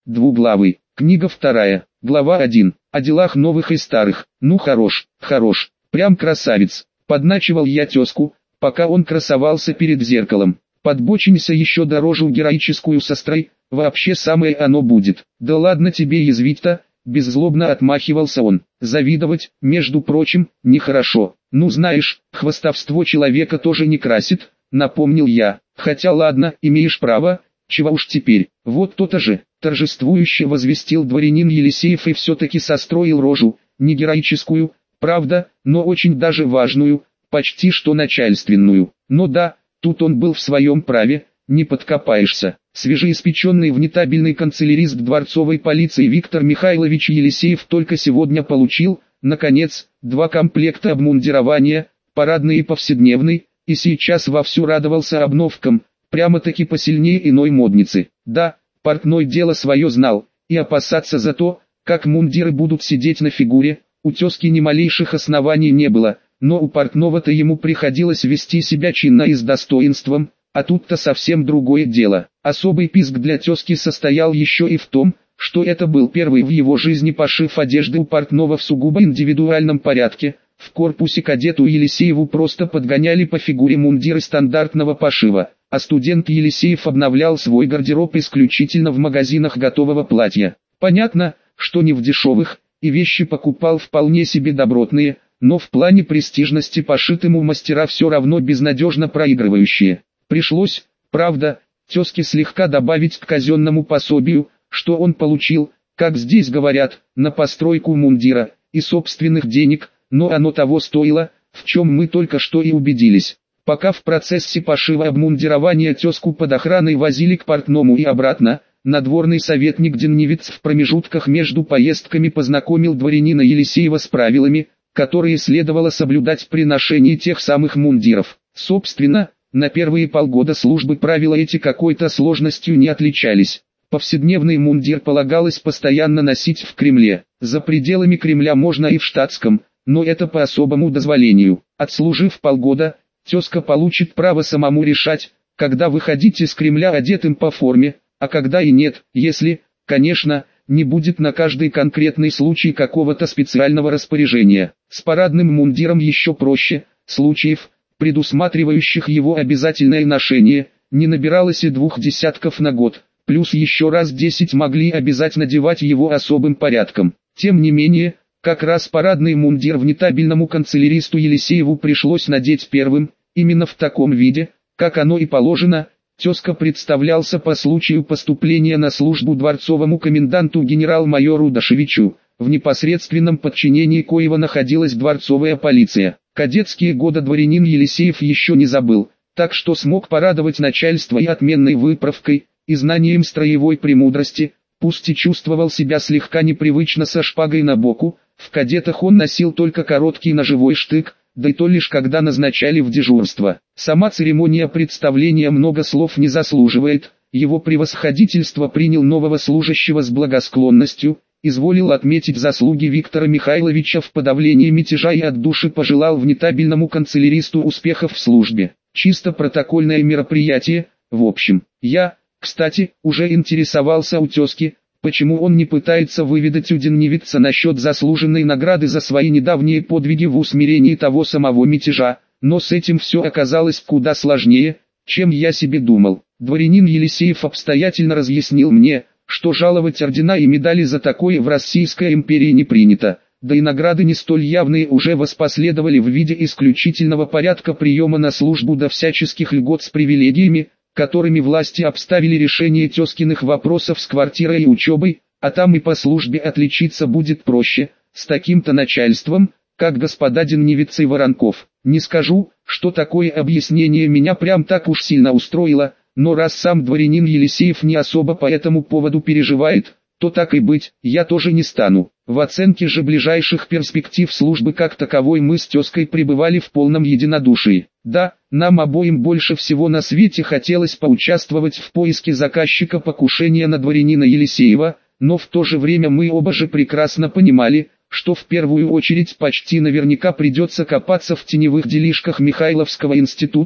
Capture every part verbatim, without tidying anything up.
Двуглавый. Книга вторая. Глава один. О делах новых и старых. Ну хорош, хорош. Прям красавец. Подначивал я тезку, пока он красовался перед зеркалом. Подбочимся еще дороже героическую сестрой, вообще самое оно будет. Да ладно тебе язвить-то, беззлобно отмахивался он. Завидовать, между прочим, нехорошо. Ну знаешь, хвастовство человека тоже не красит, напомнил я. Хотя ладно, имеешь право, чего уж теперь. Вот то-то же, торжествующе возвестил дворянин Елисеев и все-таки состроил рожу, не героическую, правда, но очень даже важную, почти что начальственную. Но да, тут он был в своем праве, не подкопаешься. Свежеиспеченный внетабельный канцелярист дворцовой полиции Виктор Михайлович Елисеев только сегодня получил, наконец, два комплекта обмундирования, парадный и повседневный, и сейчас вовсю радовался обновкам, прямо-таки посильнее иной модницы. Да, портной дело свое знал, и опасаться за то, как мундиры будут сидеть на фигуре, у тезки ни малейших оснований не было, но у портного-то ему приходилось вести себя чинно и с достоинством, а тут-то совсем другое дело. Особый писк для тезки состоял еще и в том, что это был первый в его жизни пошив одежды у портного в сугубо индивидуальном порядке. В корпусе кадету Елисееву просто подгоняли по фигуре мундиры стандартного пошива, а студент Елисеев обновлял свой гардероб исключительно в магазинах готового платья. Понятно, что не в дешевых, и вещи покупал вполне себе добротные, но в плане престижности пошитым у мастера все равно безнадежно проигрывающие. Пришлось, правда, тезке слегка добавить к казенному пособию, что он получил, как здесь говорят, на постройку мундира, и собственных денег, но оно того стоило, в чем мы только что и убедились. Пока в процессе пошива обмундирования тезку под охраной возили к портному и обратно, надворный советник Деннивец в промежутках между поездками познакомил дворянина Елисеева с правилами, которые следовало соблюдать при ношении тех самых мундиров. Собственно, на первые полгода службы правила эти какой-то сложностью не отличались. Повседневный мундир полагалось постоянно носить в Кремле. За пределами Кремля можно и в штатском, но это по особому дозволению. Отслужив полгода, тезка получит право самому решать, когда выходить из Кремля одетым по форме, а когда и нет, если, конечно, не будет на каждый конкретный случай какого-то специального распоряжения. С парадным мундиром еще проще, случаев, предусматривающих его обязательное ношение, не набиралось и двух десятков на год, плюс еще раз десять могли обязательно надевать его особым порядком. Тем не менее, как раз парадный мундир внетабельному канцеляристу Елисееву пришлось надеть первым, именно в таком виде, как оно и положено. Тезка представлялся по случаю поступления на службу дворцовому коменданту генерал-майору Дашевичу, в непосредственном подчинении коего находилась дворцовая полиция. Кадетские годы дворянин Елисеев еще не забыл, так что смог порадовать начальство и отменной выправкой, и знанием строевой премудрости, пусть и чувствовал себя слегка непривычно со шпагой на боку. В кадетах он носил только короткий ножевой штык, да и то лишь когда назначали в дежурство. Сама церемония представления много слов не заслуживает, его превосходительство принял нового служащего с благосклонностью, изволил отметить заслуги Виктора Михайловича в подавлении мятежа и от души пожелал внетабельному канцеляристу успехов в службе. Чисто протокольное мероприятие, в общем. Я, кстати, уже интересовался у тезки, почему он не пытается выведать у Деннивица насчет заслуженной награды за свои недавние подвиги в усмирении того самого мятежа, но с этим все оказалось куда сложнее, чем я себе думал. Дворянин Елисеев обстоятельно разъяснил мне, что жаловать ордена и медали за такое в Российской империи не принято, да и награды не столь явные уже воспоследовали в виде исключительного порядка приема на службу до всяческих льгот с привилегиями, которыми власти обставили решение тезкиных вопросов с квартирой и учебой, а там и по службе отличиться будет проще, с таким-то начальством, как господа Деннивец и Воронков. Не скажу, что такое объяснение меня прям так уж сильно устроило, но раз сам дворянин Елисеев не особо по этому поводу переживает, то так и быть, я тоже не стану. В оценке же ближайших перспектив службы как таковой мы с тезкой пребывали в полном единодушии. Да, нам обоим больше всего на свете хотелось поучаствовать в поиске заказчика покушения на дворянина Елисеева, но в то же время мы оба же прекрасно понимали, что в первую очередь почти наверняка придется копаться в теневых делишках Михайловского института.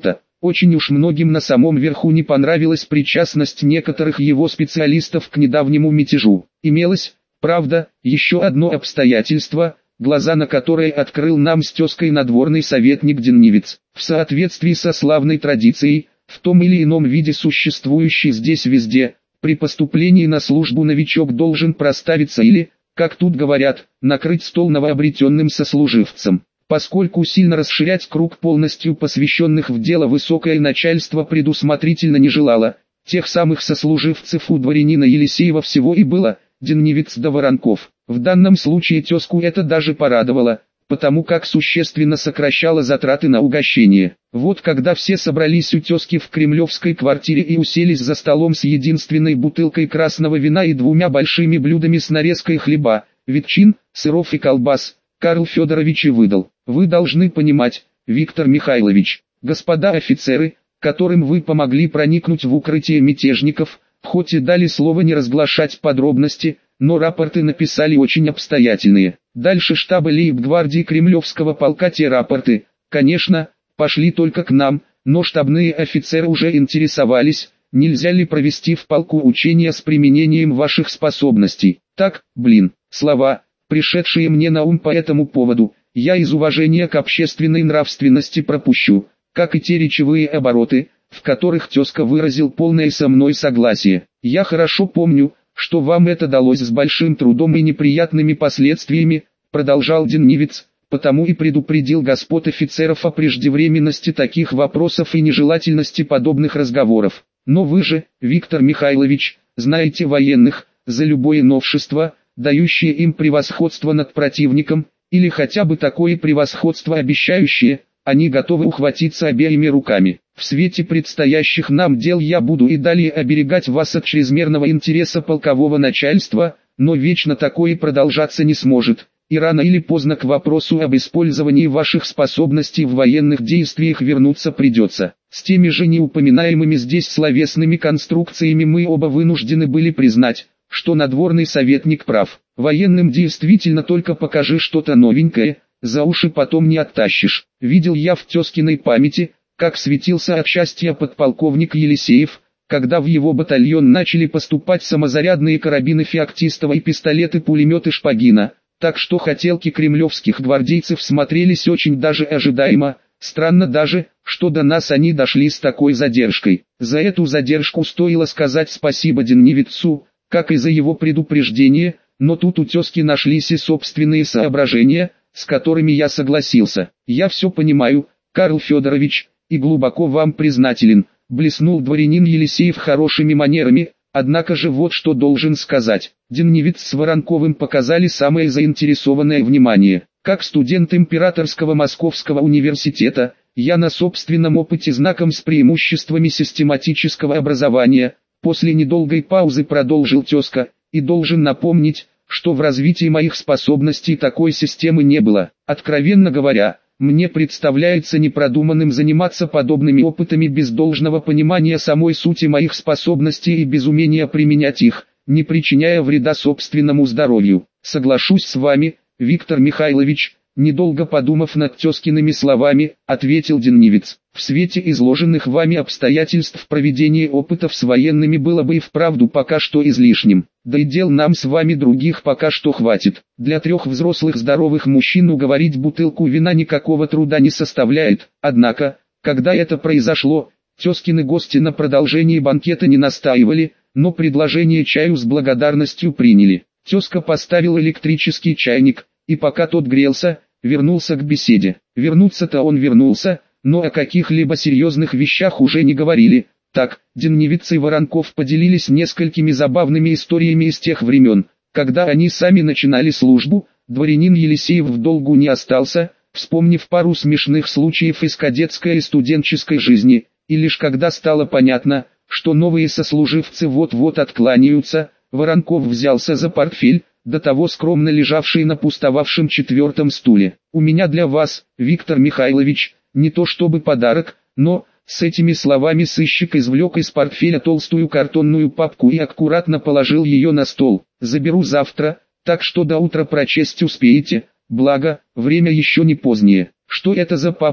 Очень уж многим на самом верху не понравилась причастность некоторых его специалистов к недавнему мятежу. Имелось, правда, еще одно обстоятельство, глаза на которое открыл нам с тезкой надворный советник Деннивец. В соответствии со славной традицией, в том или ином виде существующей здесь везде, при поступлении на службу новичок должен проставиться или, как тут говорят, накрыть стол новообретенным сослуживцам. Поскольку сильно расширять круг полностью посвященных в дело высокое начальство предусмотрительно не желало, тех самых сослуживцев у дворянина Елисеева всего и было, Деннивец да Воронков. В данном случае тезку это даже порадовало, потому как существенно сокращало затраты на угощение. Вот когда все собрались у тезки в кремлевской квартире и уселись за столом с единственной бутылкой красного вина и двумя большими блюдами с нарезкой хлеба, ветчин, сыров и колбас, Карл Федорович и выдал: «Вы должны понимать, Виктор Михайлович, господа офицеры, которым вы помогли проникнуть в укрытие мятежников, хоть и дали слово не разглашать подробности, но рапорты написали очень обстоятельные. Дальше штаба лейб-гвардии Кремлевского полка те рапорты, конечно, пошли только к нам, но штабные офицеры уже интересовались, нельзя ли провести в полку учения с применением ваших способностей. Так, блин, слова, пришедшие мне на ум по этому поводу, я из уважения к общественной нравственности пропущу, как и те речевые обороты, в которых тезка выразил полное со мной согласие. Я хорошо помню, что вам это далось с большим трудом и неприятными последствиями, продолжал Деннивец, потому и предупредил господ офицеров о преждевременности таких вопросов и нежелательности подобных разговоров. Но вы же, Виктор Михайлович, знаете военных, за любое новшество, дающее им превосходство над противником, или хотя бы такое превосходство обещающее, они готовы ухватиться обеими руками. В свете предстоящих нам дел я буду и далее оберегать вас от чрезмерного интереса полкового начальства, но вечно такое продолжаться не сможет, и рано или поздно к вопросу об использовании ваших способностей в военных действиях вернуться придется. С теми же неупоминаемыми здесь словесными конструкциями мы оба вынуждены были признать, что надворный советник прав. Военным действительно только покажи что-то новенькое, за уши потом не оттащишь. Видел я в тезкиной памяти, как светился от счастья подполковник Елисеев, когда в его батальон начали поступать самозарядные карабины Феоктистова и пистолеты-пулеметы Шпагина, так что хотелки кремлевских гвардейцев смотрелись очень даже ожидаемо. Странно даже, что до нас они дошли с такой задержкой. За эту задержку стоило сказать спасибо Деннивецу, как и за его предупреждение, но тут у тезки нашлись и собственные соображения, с которыми я согласился. Я все понимаю, Карл Федорович, и глубоко вам признателен, блеснул дворянин Елисеев хорошими манерами, однако же вот что должен сказать. Деннивец с Воронковым показали самое заинтересованное внимание. Как студент Императорского Московского университета, я на собственном опыте знаком с преимуществами систематического образования, после недолгой паузы продолжил тезка, и должен напомнить, что в развитии моих способностей такой системы не было. Откровенно говоря, мне представляется непродуманным заниматься подобными опытами без должного понимания самой сути моих способностей и без умения применять их, не причиняя вреда собственному здоровью. Соглашусь с вами, Виктор Михайлович, недолго подумав над тезкиными словами, ответил Деннивец. В свете изложенных вами обстоятельств проведение опытов с военными было бы и вправду пока что излишним. Да и дел нам с вами других пока что хватит. Для трех взрослых здоровых мужчин уговорить бутылку вина никакого труда не составляет. Однако, когда это произошло, тезкины гости на продолжении банкета не настаивали, но предложение чаю с благодарностью приняли. Тезка поставил электрический чайник, и пока тот грелся, вернулся к беседе. Вернуться-то он вернулся, но о каких-либо серьезных вещах уже не говорили. Так, Деннивец и Воронков поделились несколькими забавными историями из тех времен, когда они сами начинали службу. Дворянин Елисеев в долгу не остался, вспомнив пару смешных случаев из кадетской и студенческой жизни, и лишь когда стало понятно, что новые сослуживцы вот-вот откланяются, Воронков взялся за портфель, до того скромно лежавший на пустовавшем четвертом стуле. «У меня для вас, Виктор Михайлович, не то чтобы подарок, но...» С этими словами сыщик извлек из портфеля толстую картонную папку и аккуратно положил ее на стол. «Заберу завтра, так что до утра прочесть успеете, благо, время еще не позднее». «Что это за папка?»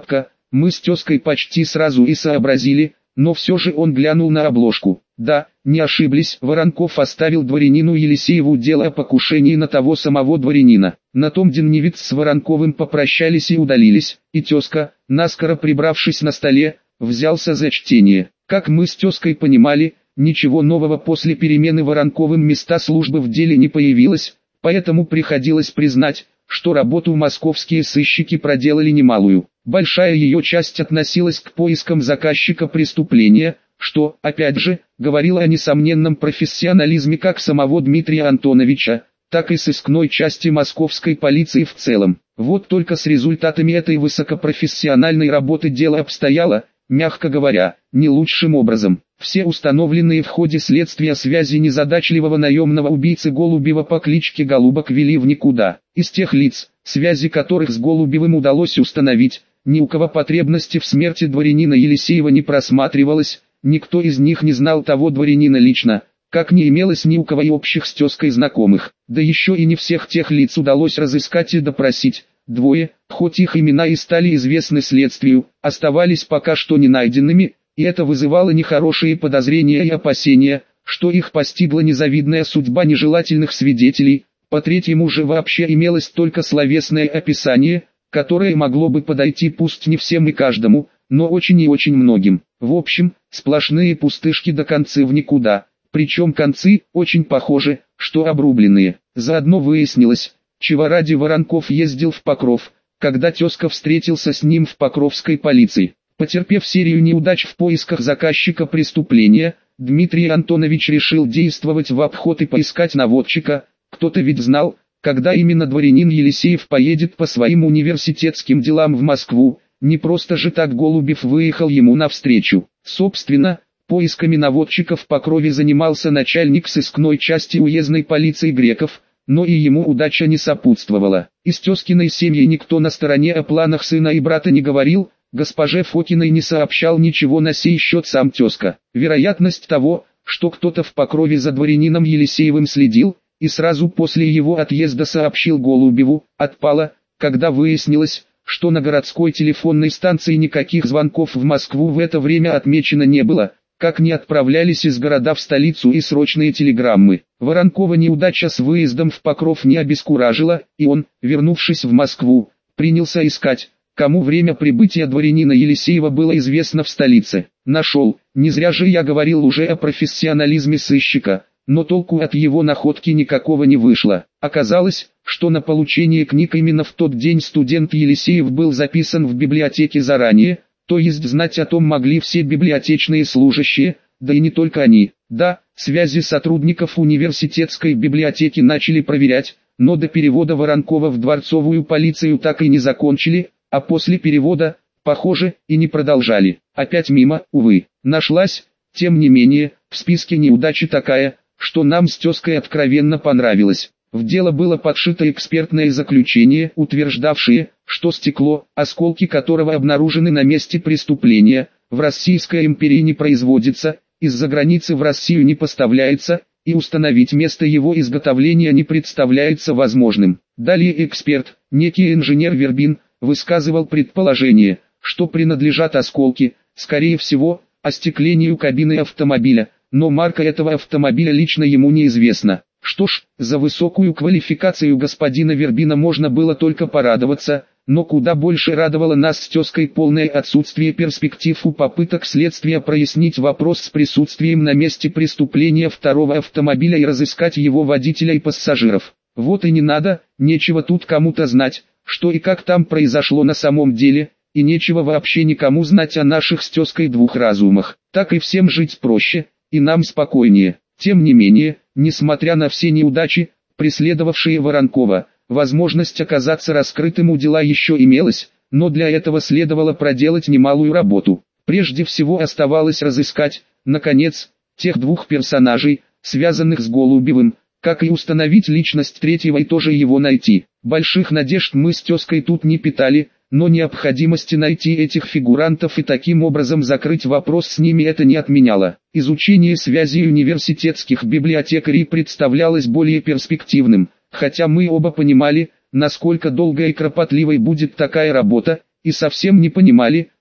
Мы с тезкой почти сразу и сообразили, но все же он глянул на обложку. Да, не ошиблись, Воронков оставил дворянину Елисееву дело о покушении на того самого дворянина. На том Деневец с Воронковым попрощались и удалились, и тезка, наскоро прибравшись на столе, взялся за чтение. Как мы с тезкой понимали, ничего нового после перемены Воронковым места службы в деле не появилось, поэтому приходилось признать, что работу московские сыщики проделали немалую. Большая ее часть относилась к поискам заказчика преступления, что, опять же, говорило о несомненном профессионализме как самого Дмитрия Антоновича, так и сыскной части московской полиции в целом. Вот только с результатами этой высокопрофессиональной работы дело обстояло, мягко говоря, не лучшим образом. Все установленные в ходе следствия связи незадачливого наемного убийцы Голубева по кличке Голубок вели в никуда. Из тех лиц, связи которых с Голубевым удалось установить, ни у кого потребности в смерти дворянина Елисеева не просматривалось, никто из них не знал того дворянина лично, как не имелось ни у кого и общих с тезкой знакомых. Да еще и не всех тех лиц удалось разыскать и допросить. Двое, хоть их имена и стали известны следствию, оставались пока что не найденными, и это вызывало нехорошие подозрения и опасения, что их постигла незавидная судьба нежелательных свидетелей. По третьему же вообще имелось только словесное описание, которое могло бы подойти пусть не всем и каждому, но очень и очень многим. В общем, сплошные пустышки до концы в никуда, причем концы очень похожи, что обрубленные. Заодно выяснилось, чего ради Воронков ездил в Покров, когда тезка встретился с ним в покровской полиции. Потерпев серию неудач в поисках заказчика преступления, Дмитрий Антонович решил действовать в обход и поискать наводчика. Кто-то ведь знал, когда именно дворянин Елисеев поедет по своим университетским делам в Москву, не просто же так Голубев выехал ему навстречу. Собственно, поисками наводчика в Покрове занимался начальник сыскной части уездной полиции Греков, но и ему удача не сопутствовала. Из тезкиной семьи никто на стороне о планах сына и брата не говорил, госпоже Фокиной не сообщал ничего на сей счет сам тезка. Вероятность того, что кто-то в Покрове за дворянином Елисеевым следил, и сразу после его отъезда сообщил Голубеву, отпала, когда выяснилось, что на городской телефонной станции никаких звонков в Москву в это время отмечено не было, как не отправлялись из города в столицу и срочные телеграммы. Воронкова неудача с выездом в Покров не обескуражила, и он, вернувшись в Москву, принялся искать, кому время прибытия дворянина Елисеева было известно в столице. Нашел, не зря же я говорил уже о профессионализме сыщика, но толку от его находки никакого не вышло. Оказалось, что на получение книг именно в тот день студент Елисеев был записан в библиотеке заранее, то есть знать о том могли все библиотечные служащие, да и не только они. Да, связи сотрудников университетской библиотеки начали проверять, но до перевода Воронкова в дворцовую полицию так и не закончили, а после перевода, похоже, и не продолжали. Опять мимо, увы. Нашлась, тем не менее, в списке неудачи такая, что нам с тезкой откровенно понравилось. В дело было подшито экспертное заключение, утверждавшее, что стекло, осколки которого обнаружены на месте преступления, в Российской империи не производится, из-за границы в Россию не поставляется, и установить место его изготовления не представляется возможным. Далее эксперт, некий инженер Вербин, высказывал предположение, что принадлежат осколки, скорее всего, остеклению кабины автомобиля, но марка этого автомобиля лично ему неизвестна. Что ж, за высокую квалификацию господина Вербина можно было только порадоваться, но куда больше радовало нас с тезкой полное отсутствие перспектив у попыток следствия прояснить вопрос с присутствием на месте преступления второго автомобиля и разыскать его водителя и пассажиров. Вот и не надо, нечего тут кому-то знать, что и как там произошло на самом деле, и нечего вообще никому знать о наших с тезкой двух разумах. Так и всем жить проще, и нам спокойнее. Тем не менее, несмотря на все неудачи, преследовавшие Воронкова, возможность оказаться раскрытым у дела еще имелась, но для этого следовало проделать немалую работу. Прежде всего оставалось разыскать, наконец, тех двух персонажей, связанных с Голубевым, как и установить личность третьего и тоже его найти. Больших надежд мы с тезкой тут не питали, но необходимости найти этих фигурантов и таким образом закрыть вопрос с ними это не отменяло. Изучение связей университетских библиотекарей представлялось более перспективным, хотя мы оба понимали, насколько долгой и кропотливой будет такая работа, и совсем не понимали,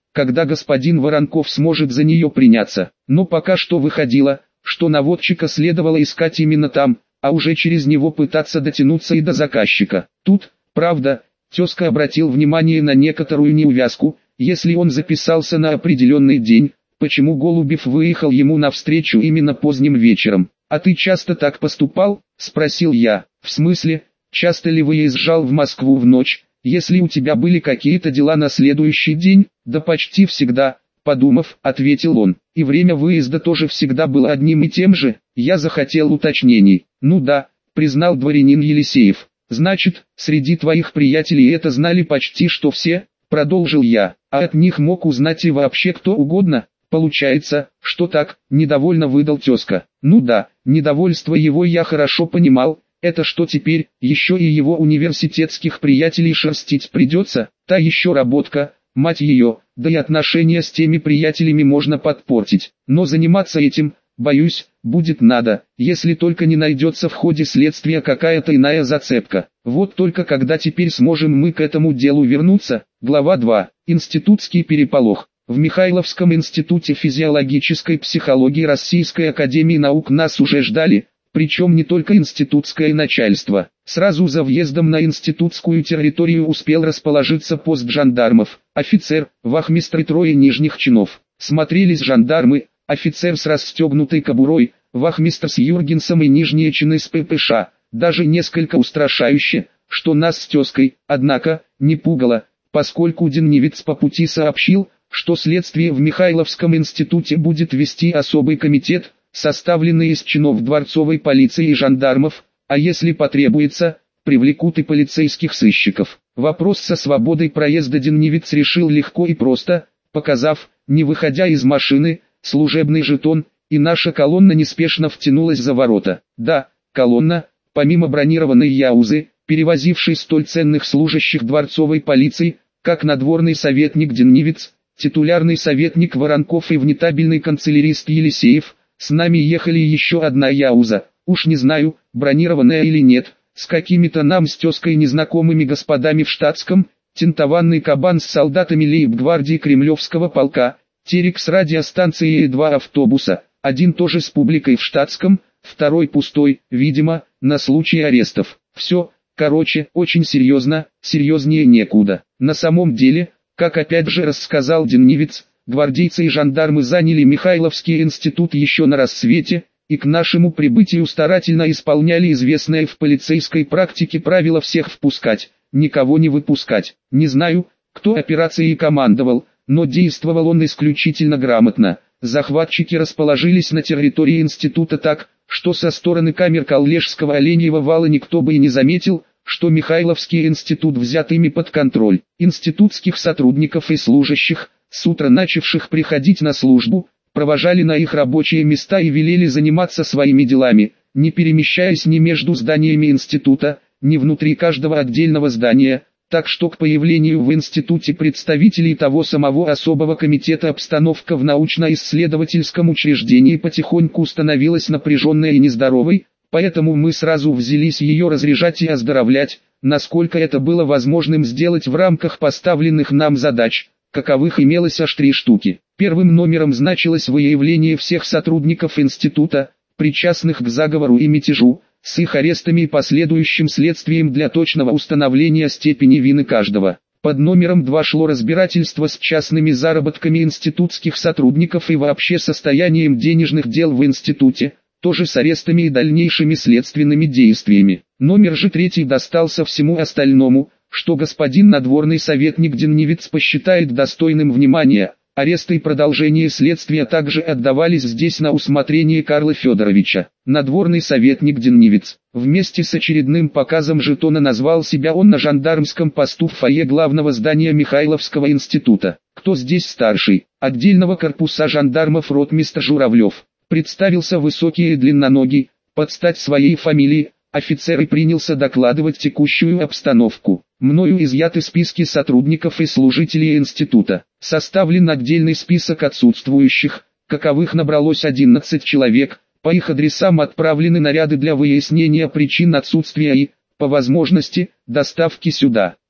когда господин Воронков сможет за нее приняться. Но пока что выходило, что наводчика следовало искать именно там, а уже через него пытаться дотянуться и до заказчика. Тут, правда, тезка обратил внимание на некоторую неувязку. Если он записался на определенный день, почему Голубев выехал ему навстречу именно поздним вечером? «А ты часто так поступал?» – спросил я. «В смысле, часто ли выезжал в Москву в ночь, если у тебя были какие-то дела на следующий день?» «Да почти всегда», – подумав, ответил он. «И время выезда тоже всегда было одним и тем же?» Я захотел уточнений. «Ну да», – признал дворянин Елисеев. «Значит, среди твоих приятелей это знали почти что все?» – продолжил я. «А от них мог узнать и вообще кто угодно?» «Получается, что так», – недовольно выдал тезка. «Ну да, недовольство его я хорошо понимал. Это что теперь, еще и его университетских приятелей шерстить придется? Та еще работка, мать ее, да и отношения с теми приятелями можно подпортить. Но заниматься этим, боюсь, будет надо, если только не найдется в ходе следствия какая-то иная зацепка. Вот только когда теперь сможем мы к этому делу вернуться?» Глава два. Институтский переполох. В Михайловском институте физиологической психологии Российской академии наук нас уже ждали, причем не только институтское начальство. Сразу за въездом на институтскую территорию успел расположиться пост жандармов, офицер, вахмистр и трое нижних чинов. Смотрелись жандармы, офицер с расстегнутой кобурой, вахмистр с Юргенсом и нижние чины с ППШ, даже несколько устрашающе, что нас с тезкой, однако, не пугало, поскольку Деннивец по пути сообщил, что следствие в Михайловском институте будет вести особый комитет, составленный из чинов дворцовой полиции и жандармов, а если потребуется, привлекут и полицейских сыщиков. Вопрос со свободой проезда Деннивец решил легко и просто, показав, не выходя из машины, служебный жетон, и наша колонна неспешно втянулась за ворота. Да, колонна, помимо бронированной яузы, перевозившей столь ценных служащих дворцовой полиции, как надворный советник Деннивец, титулярный советник Воронков и внетабельный канцелярист Елисеев, с нами ехали еще одна яуза, уж не знаю, бронированная или нет, с какими-то нам с тезкой незнакомыми господами в штатском, тентованный кабан с солдатами лейб-гвардии Кремлевского полка, терек с радиостанцией и два автобуса, один тоже с публикой в штатском, второй пустой, видимо, на случай арестов. Все, короче, очень серьезно, серьезнее некуда. На самом деле, как опять же рассказал Деннивец, гвардейцы и жандармы заняли Михайловский институт еще на рассвете, и к нашему прибытию старательно исполняли известное в полицейской практике правило всех впускать, никого не выпускать. Не знаю, кто операцией командовал, но действовал он исключительно грамотно. Захватчики расположились на территории института так, что со стороны камер Коллежского оленьего вала никто бы и не заметил, что Михайловский институт взят ими под контроль. Институтских сотрудников и служащих, с утра начавших приходить на службу, провожали на их рабочие места и велели заниматься своими делами, не перемещаясь ни между зданиями института, ни внутри каждого отдельного здания, так что к появлению в институте представителей того самого особого комитета обстановка в научно-исследовательском учреждении потихоньку становилась напряженной и нездоровой, поэтому мы сразу взялись ее разряжать и оздоровлять, насколько это было возможным сделать в рамках поставленных нам задач, каковых имелось аж три штуки. Первым номером значилось выявление всех сотрудников института, причастных к заговору и мятежу, с их арестами и последующим следствием для точного установления степени вины каждого. Под номером два шло разбирательство с частными заработками институтских сотрудников и вообще состоянием денежных дел в институте, тоже с арестами и дальнейшими следственными действиями. Номер же третий достался всему остальному, что господин надворный советник Деннивец посчитает достойным внимания. Аресты и продолжение следствия также отдавались здесь на усмотрение Карла Федоровича. Надворный советник Деннивец, вместе с очередным показом жетона назвал себя он на жандармском посту в фойе главного здания Михайловского института. Кто здесь старший? Отдельного корпуса жандармов ротмистр Журавлев. Представился высокий и длинноногий, под стать своей фамилии, офицер и принялся докладывать текущую обстановку. Мною изъяты списки сотрудников и служителей института. Составлен отдельный список отсутствующих, каковых набралось одиннадцать человек, по их адресам отправлены наряды для выяснения причин отсутствия и, по возможности, доставки сюда.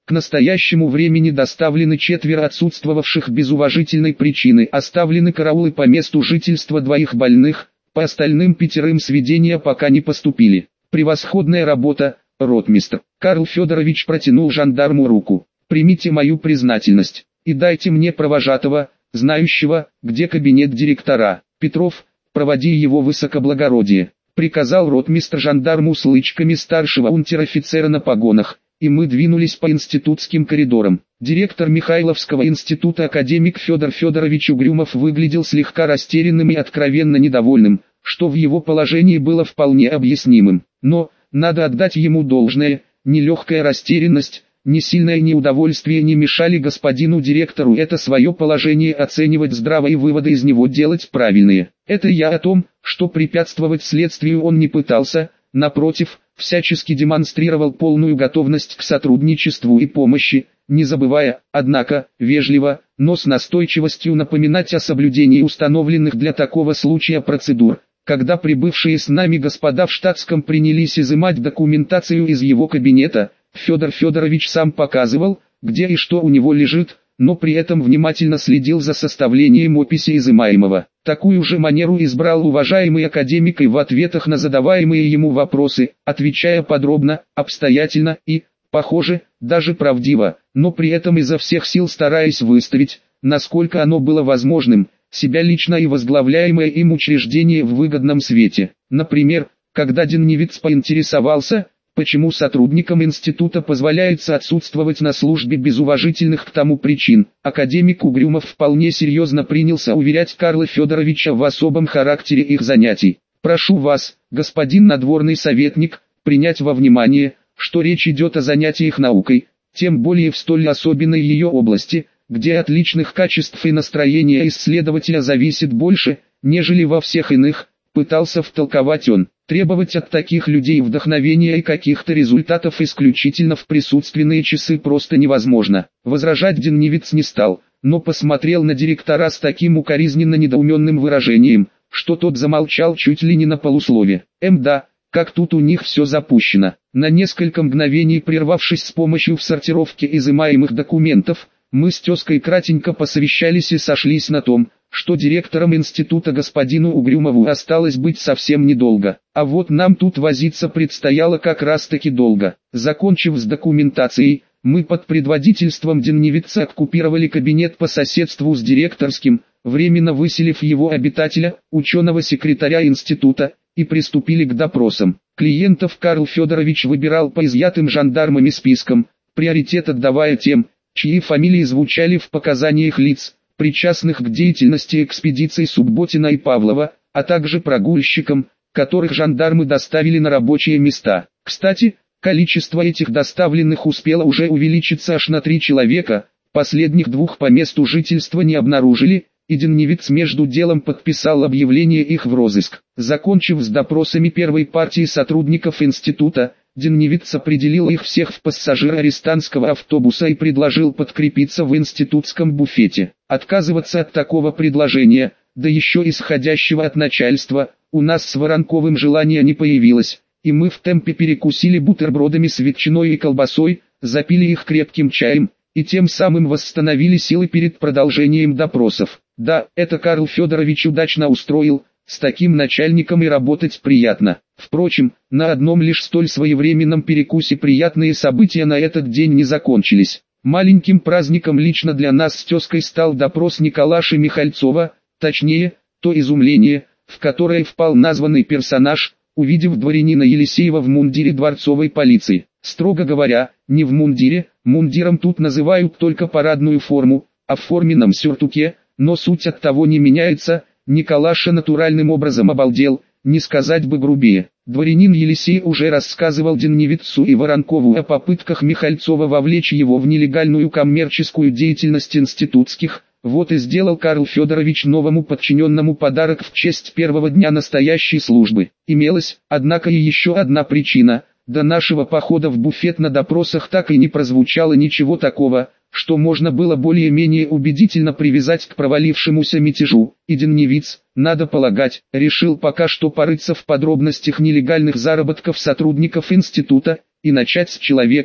К настоящему времени доставлены четверо отсутствовавших без уважительной причины, оставлены караулы по месту жительства двоих больных, по остальным пятерым сведения пока не поступили. Превосходная работа, ротмистр. Карл Федорович протянул жандарму руку. Примите мою признательность и дайте мне провожатого, знающего, где кабинет директора. Петров, проводи его высокоблагородие, приказал ротмистр жандарму с лычками старшего унтер-офицера на погонах, и мы двинулись по институтским коридорам. Директор Михайловского института академик Федор Федорович Угрюмов выглядел слегка растерянным и откровенно недовольным, что в его положении было вполне объяснимым. Но, надо отдать ему должное, ни легкая растерянность, ни сильное неудовольствие не мешали господину директору это свое положение оценивать здраво и выводы из него делать правильные. Это я о том, что препятствовать следствию он не пытался, напротив, всячески демонстрировал полную готовность к сотрудничеству и помощи, не забывая, однако, вежливо, но с настойчивостью напоминать о соблюдении установленных для такого случая процедур. Когда прибывшие с нами господа в штатском принялись изымать документацию из его кабинета, Федор Федорович сам показывал, где и что у него лежит, но при этом внимательно следил за составлением описи изымаемого. Такую же манеру избрал уважаемый академик и в ответах на задаваемые ему вопросы, отвечая подробно, обстоятельно и, похоже, даже правдиво, но при этом изо всех сил стараясь выставить, насколько оно было возможным, себя лично и возглавляемое им учреждение в выгодном свете. Например, когда Денневиц поинтересовался, почему сотрудникам института позволяется отсутствовать на службе без уважительных к тому причин, академик Угрюмов вполне серьезно принялся уверять Карла Федоровича в особом характере их занятий. «Прошу вас, господин надворный советник, принять во внимание, что речь идет о занятиях наукой, тем более в столь особенной ее области, где от личных качеств и настроения исследователя зависит больше, нежели во всех иных», пытался втолковать он. Требовать от таких людей вдохновения и каких-то результатов исключительно в присутственные часы просто невозможно. Возражать Денневиц не стал, но посмотрел на директора с таким укоризненно недоуменным выражением, что тот замолчал чуть ли не на полуслове. Эм да, как тут у них все запущено. На несколько мгновений прервавшись с помощью в сортировке изымаемых документов, мы с тезкой кратенько посовещались и сошлись на том, что директором института господину Угрюмову осталось быть совсем недолго. А вот нам тут возиться предстояло как раз таки долго. Закончив с документацией, мы под предводительством Денневица оккупировали кабинет по соседству с директорским, временно выселив его обитателя, ученого-секретаря института, и приступили к допросам. Клиентов Карл Федорович выбирал по изъятым жандармами спискам, приоритет отдавая тем, чьи фамилии звучали в показаниях лиц, причастных к деятельности экспедиций Субботина и Павлова, а также прогульщикам, которых жандармы доставили на рабочие места. Кстати, количество этих доставленных успело уже увеличиться аж на три человека, последних двух по месту жительства не обнаружили, и Денневиц между делом подписал объявление их в розыск. Закончив с допросами первой партии сотрудников института, Денневиц определил их всех в пассажиры арестантского автобуса и предложил подкрепиться в институтском буфете. Отказываться от такого предложения, да еще исходящего от начальства, у нас с Воронковым желания не появилось, и мы в темпе перекусили бутербродами с ветчиной и колбасой, запили их крепким чаем, и тем самым восстановили силы перед продолжением допросов. Да, это Карл Федорович удачно устроил, с таким начальником и работать приятно. Впрочем, на одном лишь столь своевременном перекусе приятные события на этот день не закончились. Маленьким праздником лично для нас с тезкой стал допрос Николаши Михальцова, точнее, то изумление, в которое впал названный персонаж, увидев дворянина Елисеева в мундире дворцовой полиции. Строго говоря, не в мундире, мундиром тут называют только парадную форму, а в форменном сюртуке, но суть от того не меняется. Николаша натуральным образом обалдел, не сказать бы грубее. Дворянин Елисей уже рассказывал Денневицу и Воронкову о попытках Михальцова вовлечь его в нелегальную коммерческую деятельность институтских, вот и сделал Карл Федорович новому подчиненному подарок в честь первого дня настоящей службы. Имелась, однако, и еще одна причина. До нашего похода в буфет на допросах так и не прозвучало ничего такого, что можно было более-менее убедительно привязать к провалившемуся мятежу, и Денневиц, надо полагать, решил пока что порыться в подробностях нелегальных заработков сотрудников института, и начать с человека,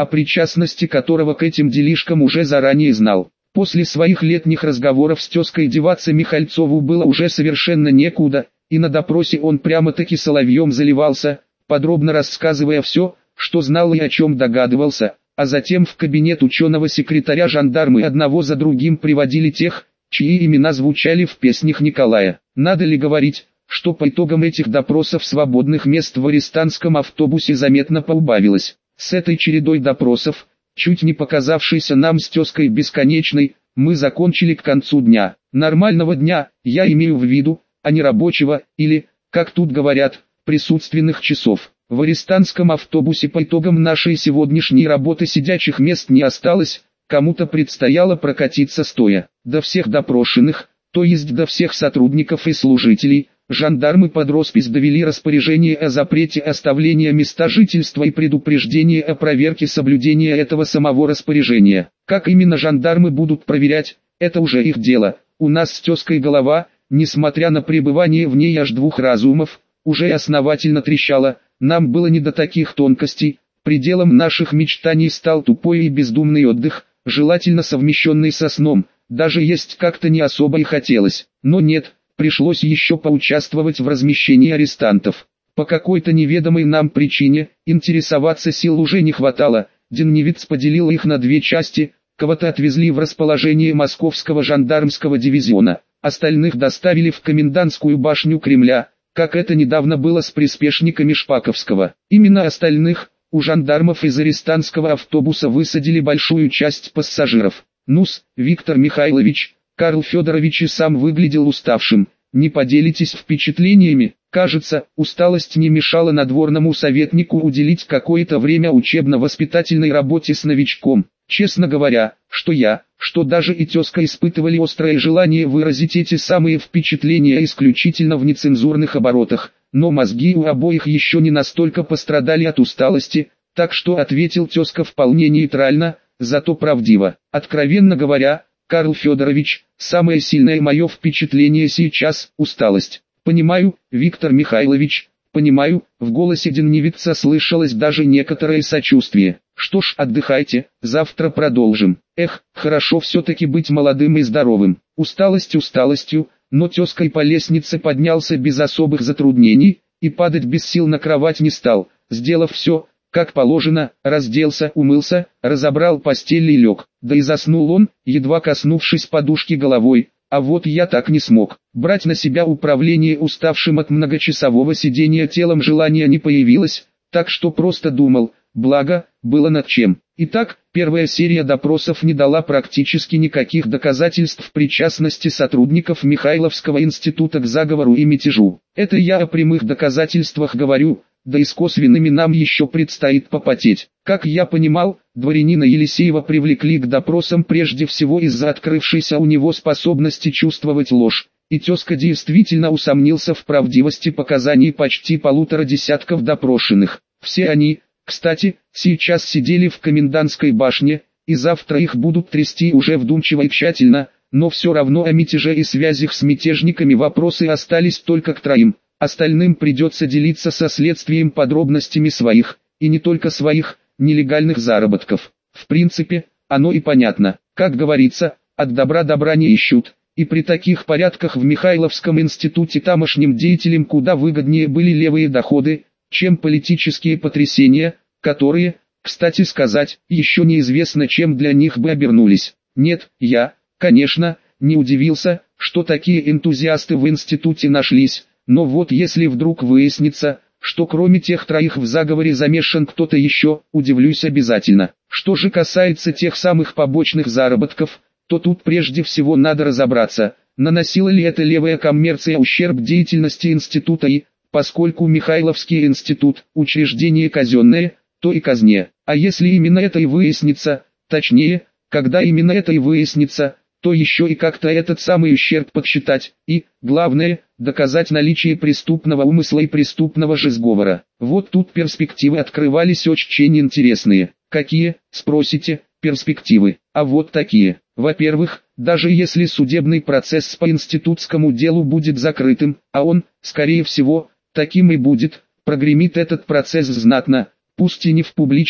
о причастности которого к этим делишкам уже заранее знал. После своих летних разговоров с тезкой деваться Михальцову было уже совершенно некуда, и на допросе он прямо-таки соловьем заливался, подробно рассказывая все, что знал и о чем догадывался, а затем в кабинет ученого-секретаря жандармы одного за другим приводили тех, чьи имена звучали в песнях Николая. Надо ли говорить, что по итогам этих допросов свободных мест в арестантском автобусе заметно поубавилось. С этой чередой допросов, чуть не показавшейся нам с тезкой бесконечной, мы закончили к концу дня. Нормального дня, я имею в виду, а не рабочего, или, как тут говорят, присутственных часов. В арестантском автобусе по итогам нашей сегодняшней работы сидячих мест не осталось, кому-то предстояло прокатиться стоя. До всех допрошенных, то есть до всех сотрудников и служителей, жандармы под роспись довели распоряжение о запрете оставления места жительства и предупреждение о проверке соблюдения этого самого распоряжения. Как именно жандармы будут проверять, это уже их дело. У нас с тезкой голова, несмотря на пребывание в ней аж двух разумов, уже основательно трещала. Нам было не до таких тонкостей, пределом наших мечтаний стал тупой и бездумный отдых, желательно совмещенный со сном, даже есть как-то не особо и хотелось. Но нет, пришлось еще поучаствовать в размещении арестантов. По какой-то неведомой нам причине, интересоваться сил уже не хватало, Деневец поделил их на две части, кого-то отвезли в расположение московского жандармского дивизиона, остальных доставили в комендантскую башню Кремля, как это недавно было с приспешниками Шпаковского. Именно остальных, у жандармов из арестантского автобуса высадили большую часть пассажиров. Ну-с, Виктор Михайлович, Карл Федорович и сам выглядел уставшим. Не поделитесь впечатлениями? Кажется, усталость не мешала надворному советнику уделить какое-то время учебно-воспитательной работе с новичком. Честно говоря, что я, что даже и тезка испытывали острое желание выразить эти самые впечатления исключительно в нецензурных оборотах, но мозги у обоих еще не настолько пострадали от усталости, так что ответил тезка вполне нейтрально, зато правдиво. Откровенно говоря, Карл Федорович, самое сильное мое впечатление сейчас – усталость. Понимаю, Виктор Михайлович, понимаю, в голосе Деневица слышалось даже некоторое сочувствие. Что ж, отдыхайте, завтра продолжим. Эх, хорошо все-таки быть молодым и здоровым. Усталость усталостью, но тезкой по лестнице поднялся без особых затруднений, и падать без сил на кровать не стал, сделав все, как положено, разделся, умылся, разобрал постель и лег. Да и заснул он, едва коснувшись подушки головой. А вот я так не смог. Брать на себя управление уставшим от многочасового сидения телом желания не появилось, так что просто думал, благо, было над чем. Итак, первая серия допросов не дала практически никаких доказательств причастности сотрудников Михайловского института к заговору и мятежу. Это я о прямых доказательствах говорю, да и с косвенными нам еще предстоит попотеть. Как я понимал, дворянина Елисеева привлекли к допросам прежде всего из-за открывшейся у него способности чувствовать ложь, и тезка действительно усомнился в правдивости показаний почти полутора десятков допрошенных. Все они, кстати, сейчас сидели в комендантской башне, и завтра их будут трясти уже вдумчиво и тщательно, но все равно о мятеже и связях с мятежниками вопросы остались только к троим. Остальным придется делиться со следствием подробностями своих, и не только своих, нелегальных заработков. В принципе, оно и понятно. Как говорится, от добра добра не ищут, и при таких порядках в Михайловском институте тамошним деятелям куда выгоднее были левые доходы, чем политические потрясения, которые, кстати сказать, еще неизвестно чем для них бы обернулись. Нет, я, конечно, не удивился, что такие энтузиасты в институте нашлись. Но вот если вдруг выяснится, что кроме тех троих в заговоре замешан кто-то еще, удивлюсь обязательно. Что же касается тех самых побочных заработков, то тут прежде всего надо разобраться, наносила ли эта левая коммерция ущерб деятельности института и, поскольку Михайловский институт – учреждение казенное, то и казне. А если именно это и выяснится, точнее, когда именно это и выяснится, то еще и как-то этот самый ущерб подсчитать, и, главное, доказать наличие преступного умысла и преступного же сговора. Вот тут перспективы открывались очень интересные. Какие, спросите, перспективы? А вот такие. Во-первых, даже если судебный процесс по институтскому делу будет закрытым, а он, скорее всего, таким и будет, прогремит этот процесс знатно, пусть и не в публичном,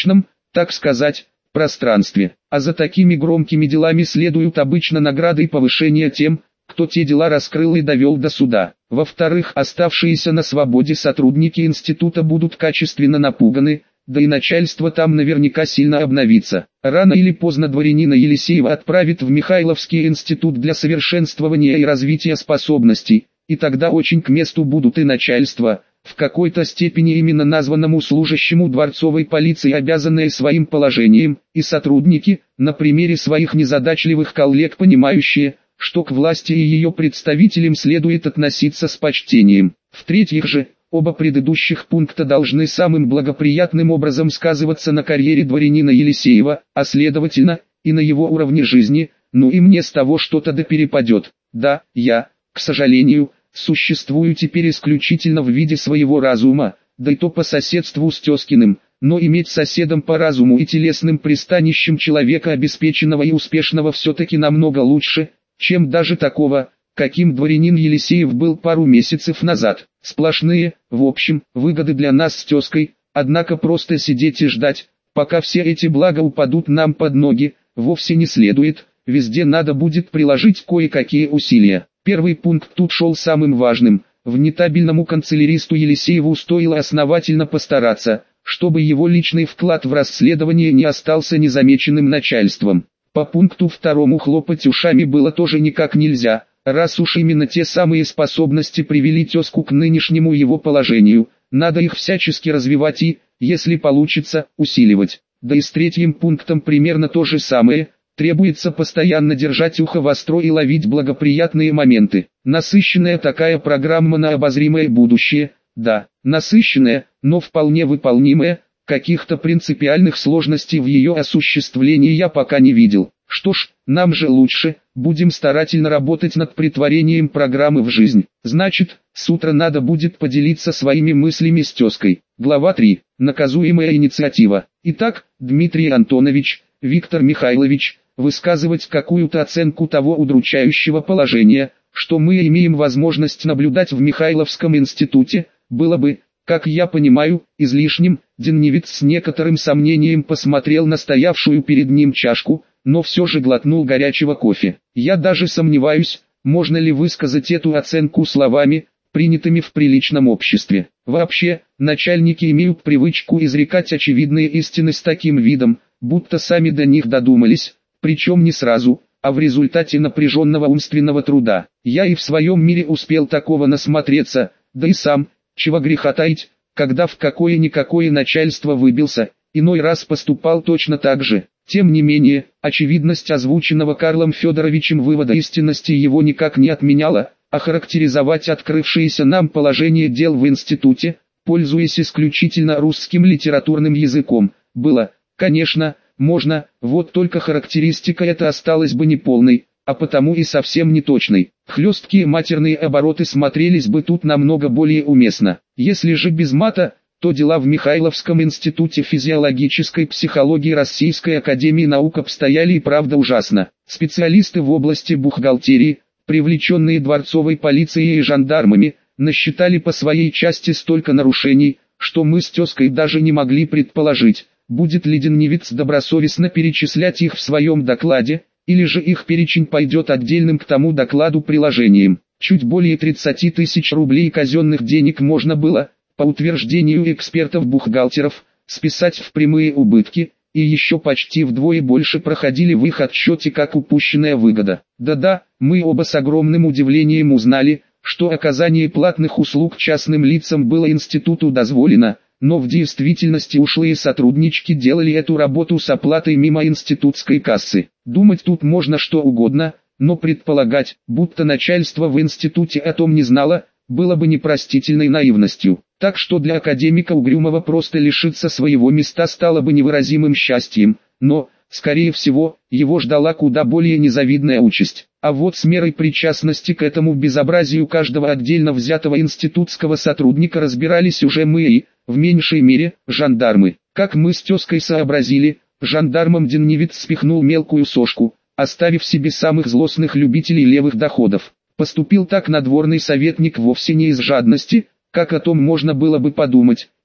так сказать, пространстве. А за такими громкими делами следуют обычно награды и повышения тем, кто те дела раскрыл и довел до суда. Во-вторых, оставшиеся на свободе сотрудники института будут качественно напуганы, да и начальство там наверняка сильно обновится. Рано или поздно дворянина Елисеева отправят в Михайловский институт для совершенствования и развития способностей, и тогда очень к месту будут и начальство, в какой-то степени именно названному служащему дворцовой полиции обязанные своим положением, и сотрудники, на примере своих незадачливых коллег понимающие, что к власти и ее представителям следует относиться с почтением. В-третьих же, оба предыдущих пункта должны самым благоприятным образом сказываться на карьере дворянина Елисеева, а следовательно, и на его уровне жизни, ну и мне с того что-то да перепадет. Да, я, к сожалению, существую теперь исключительно в виде своего разума, да и то по соседству с Тезкиным, но иметь соседом по разуму и телесным пристанищем человека обеспеченного и успешного все-таки намного лучше, чем даже такого, каким дворянин Елисеев был пару месяцев назад. Сплошные, в общем, выгоды для нас с тезкой, однако просто сидеть и ждать, пока все эти блага упадут нам под ноги, вовсе не следует, везде надо будет приложить кое-какие усилия. Первый пункт тут шел самым важным. Внетабельному канцеляристу Елисееву стоило основательно постараться, чтобы его личный вклад в расследование не остался незамеченным начальством. По пункту второму хлопать ушами было тоже никак нельзя, раз уж именно те самые способности привели тезку к нынешнему его положению, надо их всячески развивать и, если получится, усиливать. Да и с третьим пунктом примерно то же самое. Требуется постоянно держать ухо востро и ловить благоприятные моменты. Насыщенная такая программа на обозримое будущее, да, насыщенная, но вполне выполнимая, каких-то принципиальных сложностей в ее осуществлении я пока не видел. Что ж, нам же лучше, будем старательно работать над претворением программы в жизнь. Значит, с утра надо будет поделиться своими мыслями с тезкой. Глава три. Наказуемая инициатива. Итак, Дмитрий Антонович, Виктор Михайлович, высказывать какую-то оценку того удручающего положения, что мы имеем возможность наблюдать в Михайловском институте, было бы, как я понимаю, излишним. Деннивиц с некоторым сомнением посмотрел на стоявшую перед ним чашку, но все же глотнул горячего кофе. Я даже сомневаюсь, можно ли высказать эту оценку словами, принятыми в приличном обществе. Вообще, начальники имеют привычку изрекать очевидные истины с таким видом, будто сами до них додумались, причем не сразу, а в результате напряженного умственного труда. Я и в своем мире успел такого насмотреться, да и сам, чего греха таить, когда в какое-никакое начальство выбился, иной раз поступал точно так же. Тем не менее, очевидность озвученного Карлом Федоровичем вывода истинности его никак не отменяла, а характеризовать открывшееся нам положение дел в институте, пользуясь исключительно русским литературным языком, было, конечно, можно, вот только характеристика эта осталась бы неполной, а потому и совсем неточной. Хлесткие матерные обороты смотрелись бы тут намного более уместно. Если же без мата, то дела в Михайловском институте физиологической психологии Российской академии наук обстояли и правда ужасно. Специалисты в области бухгалтерии, привлеченные дворцовой полицией и жандармами, насчитали по своей части столько нарушений, что мы с тезкой даже не могли предположить, будет ли Деннивиц добросовестно перечислять их в своем докладе, или же их перечень пойдет отдельным к тому докладу приложением. Чуть более тридцати тысяч рублей казенных денег можно было, по утверждению экспертов-бухгалтеров, списать в прямые убытки, и еще почти вдвое больше проходили в их отчете как упущенная выгода. Да-да, мы оба с огромным удивлением узнали, что оказание платных услуг частным лицам было институту дозволено, но в действительности ушлые сотруднички делали эту работу с оплатой мимо институтской кассы. Думать тут можно что угодно, но предполагать, будто начальство в институте о том не знало, было бы непростительной наивностью. Так что для академика Угрюмова просто лишиться своего места стало бы невыразимым счастьем, но, скорее всего, его ждала куда более незавидная участь. А вот с мерой причастности к этому безобразию каждого отдельно взятого институтского сотрудника разбирались уже мы и, в меньшей мере, жандармы. Как мы с тезкой сообразили, жандармам Деннивиц спихнул мелкую сошку, оставив себе самых злостных любителей левых доходов. Поступил так надворный советник вовсе не из жадности, как о том можно было бы подумать,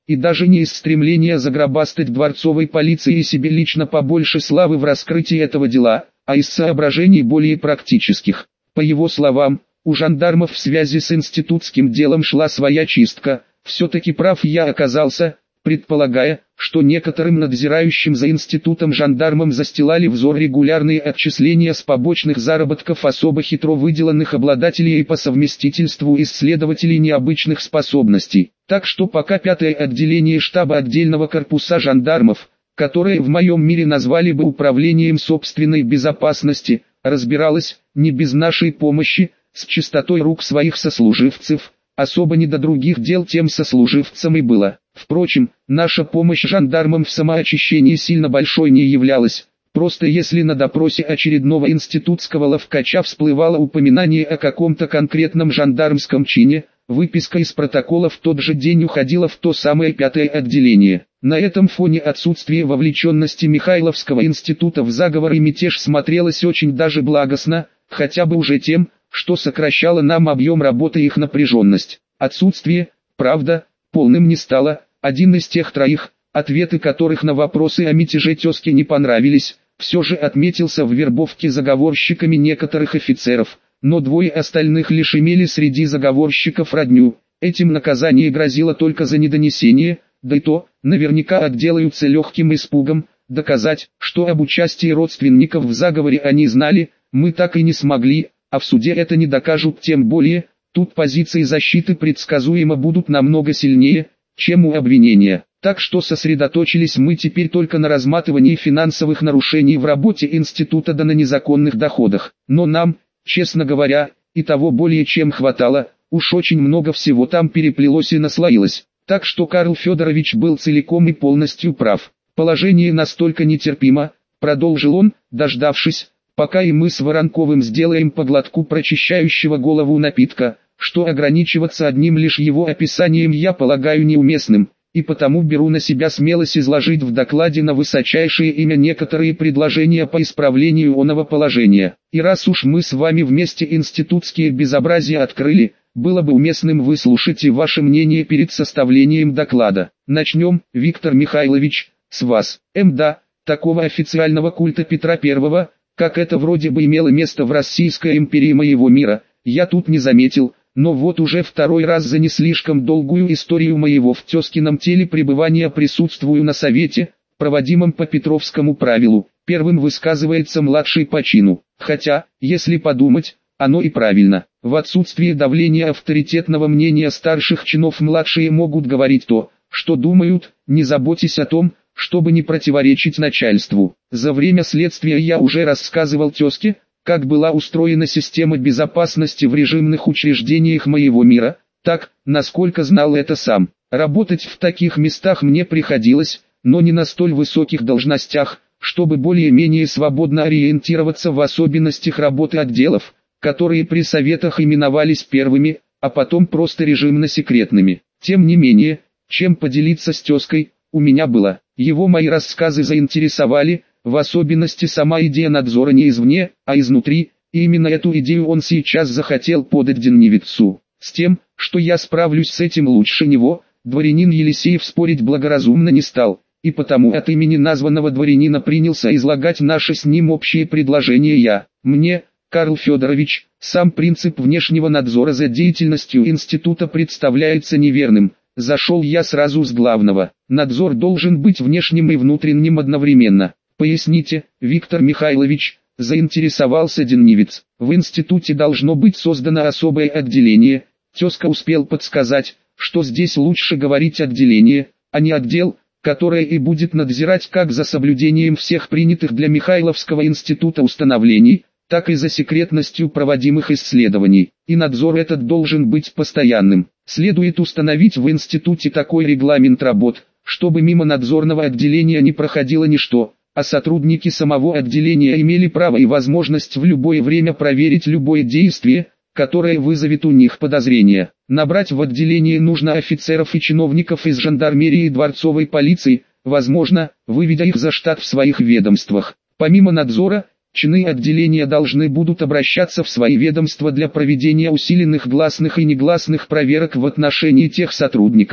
и даже не из стремления загробастать дворцовой полиции и себе лично побольше славы в раскрытии этого дела, а из соображений более практических. По его словам, у жандармов в связи с институтским делом шла своя чистка. Все-таки прав я оказался, предполагая, что некоторым надзирающим за институтом жандармам застилали взор регулярные отчисления с побочных заработков особо хитро выделанных обладателей и по совместительству исследователей необычных способностей. Так что пока пятое отделение штаба отдельного корпуса жандармов, которое в моем мире назвали бы управлением собственной безопасности, разбиралось, не без нашей помощи, с чистотой рук своих сослуживцев, особо не до других дел тем сослуживцам и было. Впрочем, наша помощь жандармам в самоочищении сильно большой не являлась. Просто если на допросе очередного институтского ловкача всплывало упоминание о каком-то конкретном жандармском чине, выписка из протокола в тот же день уходила в то самое пятое отделение. На этом фоне отсутствие вовлеченности Михайловского института в заговор и мятеж смотрелось очень даже благостно, хотя бы уже тем, что сокращало нам объем работы и их напряженность. Отсутствие, правда, полным не стало. Один из тех троих, ответы которых на вопросы о мятеже тезке не понравились, все же отметился в вербовке заговорщиками некоторых офицеров, но двое остальных лишь имели среди заговорщиков родню. Этим наказание грозило только за недонесение, да и то, наверняка отделаются легким испугом. Доказать, что об участии родственников в заговоре они знали, мы так и не смогли, а в суде это не докажут тем более. Тут позиции защиты предсказуемо будут намного сильнее, чем у обвинения. Так что сосредоточились мы теперь только на разматывании финансовых нарушений в работе института да на незаконных доходах. Но нам, честно говоря, и того более чем хватало, уж очень много всего там переплелось и наслоилось. Так что Карл Федорович был целиком и полностью прав. Положение настолько нетерпимо, продолжил он, дождавшись, пока и мы с Воронковым сделаем по глотку прочищающего голову напитка, что ограничиваться одним лишь его описанием я полагаю неуместным, и потому беру на себя смелость изложить в докладе на высочайшее имя некоторые предложения по исправлению оного положения. И раз уж мы с вами вместе институтские безобразия открыли, было бы уместным выслушать и ваше мнение перед составлением доклада. Начнем, Виктор Михайлович, с вас. Мда, такого официального культа Петра Первого, как это вроде бы имело место в Российской империи моего мира, я тут не заметил. Но вот уже второй раз за не слишком долгую историю моего в тезкином теле пребывания присутствую на совете, проводимом по Петровскому правилу. Первым высказывается младший по чину. Хотя, если подумать, оно и правильно. В отсутствие давления авторитетного мнения старших чинов младшие могут говорить то, что думают, не заботясь о том, чтобы не противоречить начальству. За время следствия я уже рассказывал тезке, как была устроена система безопасности в режимных учреждениях моего мира, так, насколько знал это сам. Работать в таких местах мне приходилось, но не на столь высоких должностях, чтобы более-менее свободно ориентироваться в особенностях работы отделов, которые при советах именовались первыми, а потом просто режимно-секретными. Тем не менее, чем поделиться с тезкой, у меня было. Его мои рассказы заинтересовали, в особенности сама идея надзора не извне, а изнутри, и именно эту идею он сейчас захотел подать Деневицу. С тем, что я справлюсь с этим лучше него, дворянин Елисеев спорить благоразумно не стал, и потому от имени названного дворянина принялся излагать наши с ним общие предложения я. Мне, Карл Федорович, сам принцип внешнего надзора за деятельностью института представляется неверным. Зашел я сразу с главного. Надзор должен быть внешним и внутренним одновременно. Поясните, Виктор Михайлович, заинтересовался Деневец. В институте должно быть создано особое отделение. Тезка успел подсказать, что здесь лучше говорить отделение, а не отдел, которое и будет надзирать как за соблюдением всех принятых для Михайловского института установлений, так и за секретностью проводимых исследований. И надзор этот должен быть постоянным. Следует установить в институте такой регламент работ, чтобы мимо надзорного отделения не проходило ничто, а сотрудники самого отделения имели право и возможность в любое время проверить любое действие, которое вызовет у них подозрения. Набрать в отделение нужно офицеров и чиновников из жандармерии и дворцовой полиции, возможно, выведя их за штат в своих ведомствах. Помимо надзора, чины отделения должны будут обращаться в свои ведомства для проведения усиленных гласных и негласных проверок в отношении тех сотрудников,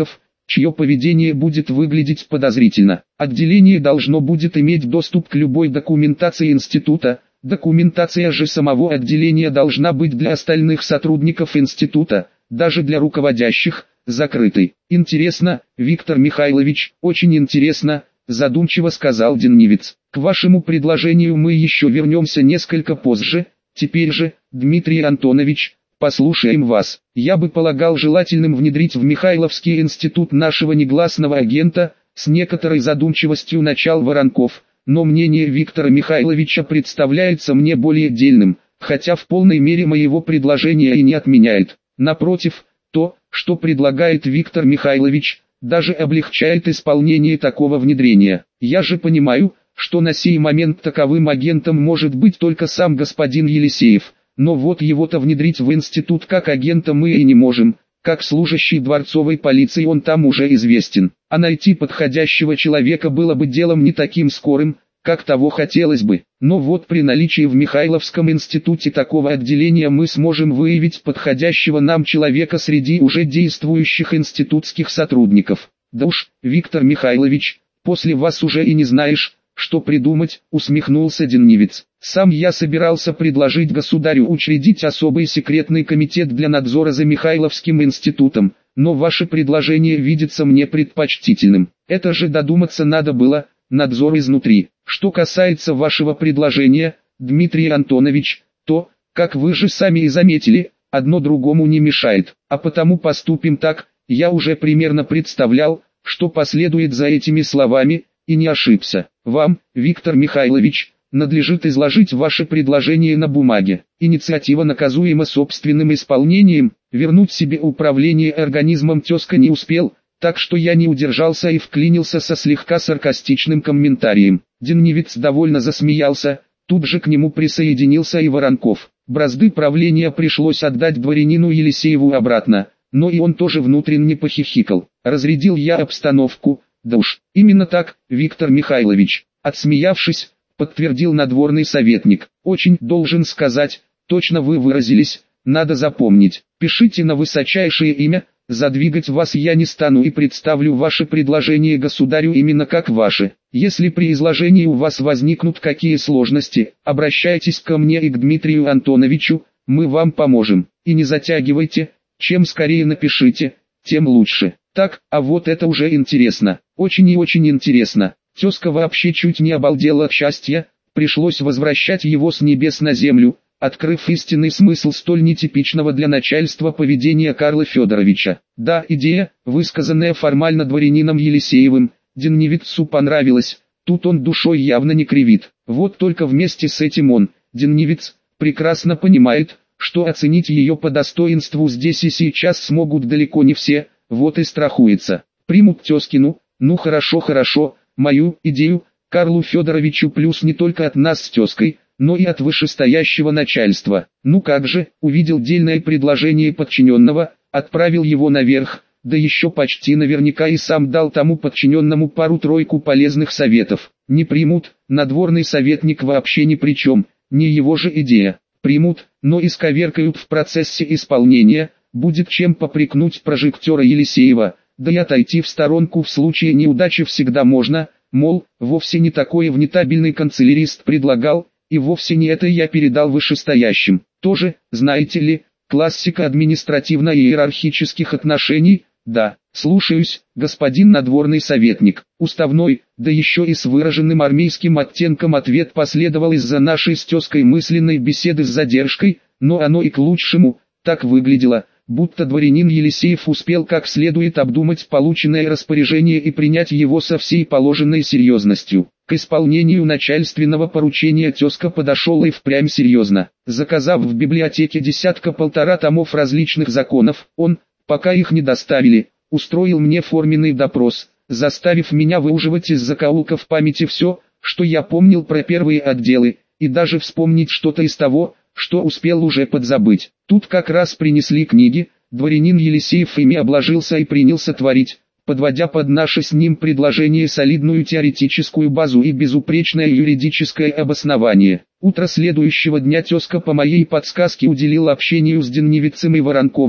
чье поведение будет выглядеть подозрительно. Отделение должно будет иметь доступ к любой документации института, документация же самого отделения должна быть для остальных сотрудников института, даже для руководящих, закрытой. Интересно, Виктор Михайлович, очень интересно, задумчиво сказал Деннивец. К вашему предложению мы еще вернемся несколько позже, теперь же, Дмитрий Антонович, послушаем вас. Я бы полагал желательным внедрить в Михайловский институт нашего негласного агента, с некоторой задумчивостью начал Воронков, но мнение Виктора Михайловича представляется мне более дельным, хотя в полной мере моего предложения и не отменяет. Напротив, то, что предлагает Виктор Михайлович, даже облегчает исполнение такого внедрения. Я же понимаю, что на сей момент таковым агентом может быть только сам господин Елисеев, но вот его-то внедрить в институт как агента мы и не можем, как служащий дворцовой полиции он там уже известен, а найти подходящего человека было бы делом не таким скорым, как того хотелось бы, но вот при наличии в Михайловском институте такого отделения мы сможем выявить подходящего нам человека среди уже действующих институтских сотрудников. Да уж, Виктор Михайлович, после вас уже и не знаешь, что придумать, усмехнулся Деннивец. Сам я собирался предложить государю учредить особый секретный комитет для надзора за Михайловским институтом, но ваше предложение видится мне предпочтительным. Это же додуматься надо было, надзор изнутри. Что касается вашего предложения, Дмитрий Антонович, то, как вы же сами и заметили, одно другому не мешает, а потому поступим так. Я уже примерно представлял, что последует за этими словами, и не ошибся. Вам, Виктор Михайлович, надлежит изложить ваше предложение на бумаге. Инициатива наказуема собственным исполнением, вернуть себе управление организмом тезка не успел, так что я не удержался и вклинился со слегка саркастичным комментарием. Деннивец довольно засмеялся, тут же к нему присоединился и Воронков. Бразды правления пришлось отдать дворянину Елисееву обратно, но и он тоже внутренне похихикал. Разрядил я обстановку. Да уж, именно так, Виктор Михайлович, отсмеявшись, подтвердил надворный советник. Очень, должен сказать, точно вы выразились, надо запомнить. Пишите на высочайшее имя, задвигать вас я не стану и представлю ваше предложение государю именно как ваше. Если при изложении у вас возникнут какие сложности, обращайтесь ко мне и к Дмитрию Антоновичу, мы вам поможем. И не затягивайте, чем скорее напишите, тем лучше. Так, а вот это уже интересно, очень и очень интересно. Тезка вообще чуть не обалдела от счастья, пришлось возвращать его с небес на землю, открыв истинный смысл столь нетипичного для начальства поведения Карла Федоровича. Да, идея, высказанная формально дворянином Елисеевым, Деннивицу понравилась, тут он душой явно не кривит. Вот только вместе с этим он, Деннивец, прекрасно понимает, что оценить ее по достоинству здесь и сейчас смогут далеко не все, вот и страхуется. Примут тезкину, ну хорошо хорошо, мою идею, Карлу Федоровичу плюс не только от нас с тезкой, но и от вышестоящего начальства. Ну как же, увидел дельное предложение подчиненного, отправил его наверх, да еще почти наверняка и сам дал тому подчиненному пару-тройку полезных советов. Не примут, надворный советник вообще ни при чем, не его же идея. Примут, но исковеркают в процессе исполнения, будет чем попрекнуть прожектора Елисеева, да и отойти в сторонку в случае неудачи всегда можно, мол, вовсе не такое внетабельный канцелярист предлагал, и вовсе не это я передал вышестоящим. Тоже, знаете ли, классика административно-иерархических отношений. Да, слушаюсь, господин надворный советник. Уставной, да еще и с выраженным армейским оттенком ответ последовал из-за нашей с тезкой мысленной беседы с задержкой, но оно и к лучшему. Так выглядело, будто дворянин Елисеев успел как следует обдумать полученное распоряжение и принять его со всей положенной серьезностью. К исполнению начальственного поручения тезка подошел и впрямь серьезно. Заказав в библиотеке десятка-полтора томов различных законов, он, пока их не доставили, устроил мне форменный допрос, заставив меня выуживать из закоулков памяти все, что я помнил про первые отделы, и даже вспомнить что-то из того, что успел уже подзабыть. Тут как раз принесли книги, дворянин Елисеев ими обложился и принялся творить, подводя под наше с ним предложение солидную теоретическую базу и безупречное юридическое обоснование. Утро следующего дня тезка по моей подсказке уделил общению с Деннивицем и Воронковым,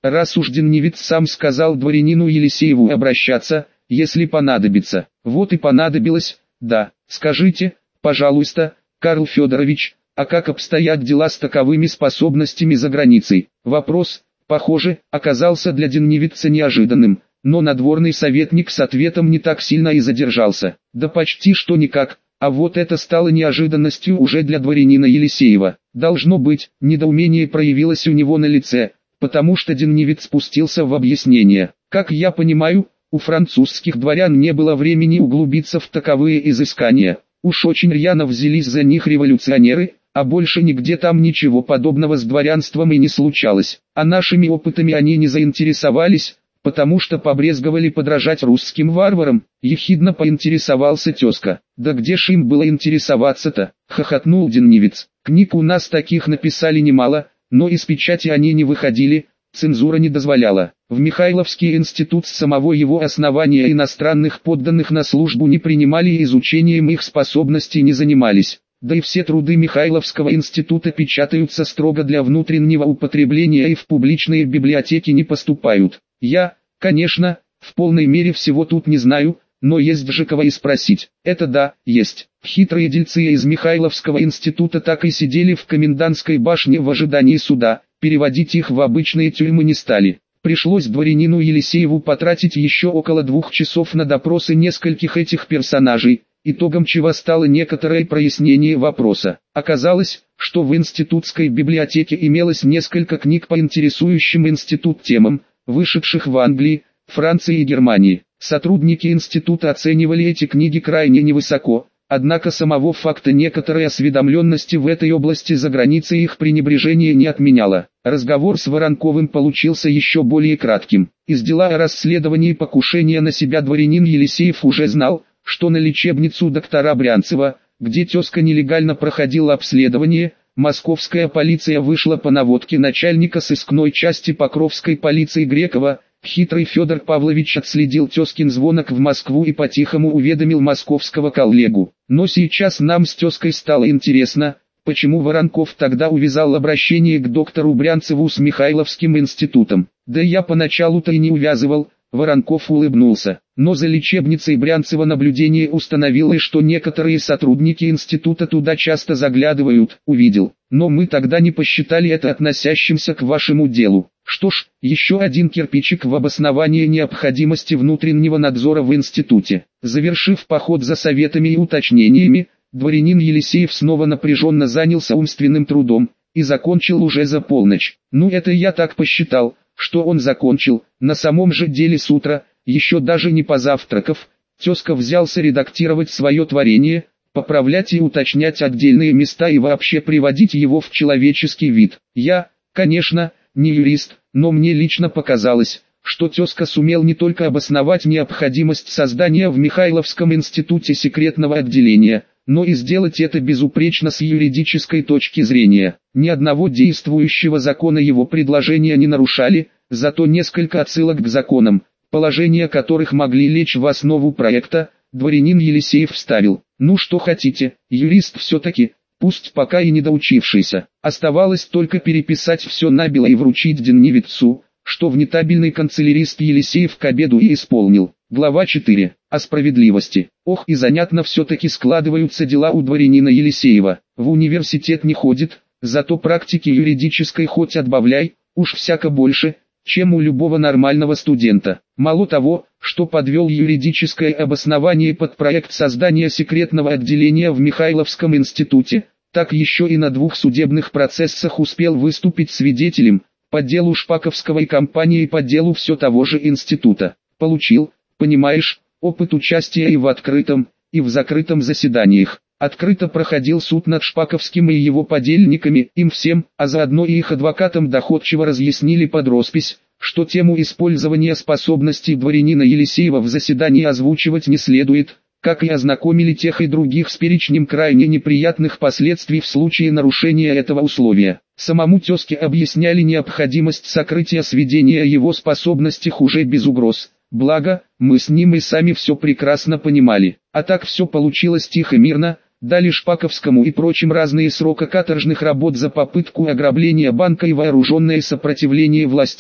раз уж Деневец сам сказал дворянину Елисееву обращаться, если понадобится. Вот и понадобилось, да. Скажите, пожалуйста, Карл Федорович, а как обстоят дела с таковыми способностями за границей? Вопрос, похоже, оказался для Деневица неожиданным, но надворный советник с ответом не так сильно и задержался. Да почти что никак, а вот это стало неожиданностью уже для дворянина Елисеева. Должно быть, недоумение проявилось у него на лице, потому что Деневец спустился в объяснение. Как я понимаю, у французских дворян не было времени углубиться в таковые изыскания. Уж очень рьяно взялись за них революционеры, а больше нигде там ничего подобного с дворянством и не случалось. А нашими опытами они не заинтересовались, потому что побрезговали подражать русским варварам. Ехидно поинтересовался тезка. Да где ж им было интересоваться-то? Хохотнул Деневец. Книг у нас таких написали немало, но из печати они не выходили, цензура не дозволяла. В Михайловский институт с самого его основания иностранных подданных на службу не принимали и изучением их способностей не занимались. Да и все труды Михайловского института печатаются строго для внутреннего употребления и в публичные библиотеки не поступают. Я, конечно, в полной мере всего тут не знаю, но есть же кого и спросить. Это да, есть. Хитрые дельцы из Михайловского института так и сидели в комендантской башне в ожидании суда, переводить их в обычные тюрьмы не стали. Пришлось дворянину Елисееву потратить еще около двух часов на допросы нескольких этих персонажей, итогом чего стало некоторое прояснение вопроса. Оказалось, что в институтской библиотеке имелось несколько книг по интересующим институт темам, вышедших в Англии, Франции и Германии. Сотрудники института оценивали эти книги крайне невысоко, однако самого факта некоторой осведомленности в этой области за границей их пренебрежение не отменяло. Разговор с Воронковым получился еще более кратким. Из дела о расследовании покушения на себя дворянин Елисеев уже знал, что на лечебницу доктора Брянцева, где тезка нелегально проходила обследование, московская полиция вышла по наводке начальника сыскной части Покровской полиции Грекова. Хитрый Федор Павлович отследил тезкин звонок в Москву и по-тихому уведомил московского коллегу. Но сейчас нам с тезкой стало интересно, почему Воронков тогда увязал обращение к доктору Брянцеву с Михайловским институтом. Да я поначалу-то и не увязывал, Воронков улыбнулся. Но за лечебницей Брянцева наблюдение установило, что некоторые сотрудники института туда часто заглядывают, увидел. Но мы тогда не посчитали это относящимся к вашему делу. Что ж, еще один кирпичик в обоснование необходимости внутреннего надзора в институте. Завершив поход за советами и уточнениями, дворянин Елисеев снова напряженно занялся умственным трудом, и закончил уже за полночь. Ну это я так посчитал, что он закончил. На самом же деле с утра, еще даже не позавтракав, тезка взялся редактировать свое творение, поправлять и уточнять отдельные места и вообще приводить его в человеческий вид. Я, конечно, не юрист, но мне лично показалось, что тезка сумел не только обосновать необходимость создания в Михайловском институте секретного отделения, но и сделать это безупречно с юридической точки зрения. Ни одного действующего закона его предложения не нарушали, зато несколько отсылок к законам, положения которых могли лечь в основу проекта, дворянин Елисеев вставил. Ну что хотите, юрист все-таки, пусть пока и недоучившийся. Оставалось только переписать все набело и вручить Деневицу, что внетабельный канцелярист Елисеев к обеду и исполнил. Глава четыре. О справедливости. Ох, и занятно все-таки складываются дела у дворянина Елисеева. В университет не ходит, зато практики юридической хоть отбавляй, уж всяко больше, чем у любого нормального студента. Мало того, что подвел юридическое обоснование под проект создания секретного отделения в Михайловском институте, так еще и на двух судебных процессах успел выступить свидетелем, по делу Шпаковского и компании по делу все того же института. Получил, понимаешь, опыт участия и в открытом, и в закрытом заседаниях. Открыто проходил суд над Шпаковским и его подельниками, им всем, а заодно и их адвокатам доходчиво разъяснили под роспись, что тему использования способностей дворянина Елисеева в заседании озвучивать не следует, как и ознакомили тех и других с перечнем крайне неприятных последствий в случае нарушения этого условия. Самому тезке объясняли необходимость сокрытия сведения о его способностях уже без угроз. Благо, мы с ним и сами все прекрасно понимали. А так все получилось тихо-мирно, дали Шпаковскому и прочим разные срока каторжных работ за попытку ограбления банка и вооруженное сопротивление властям.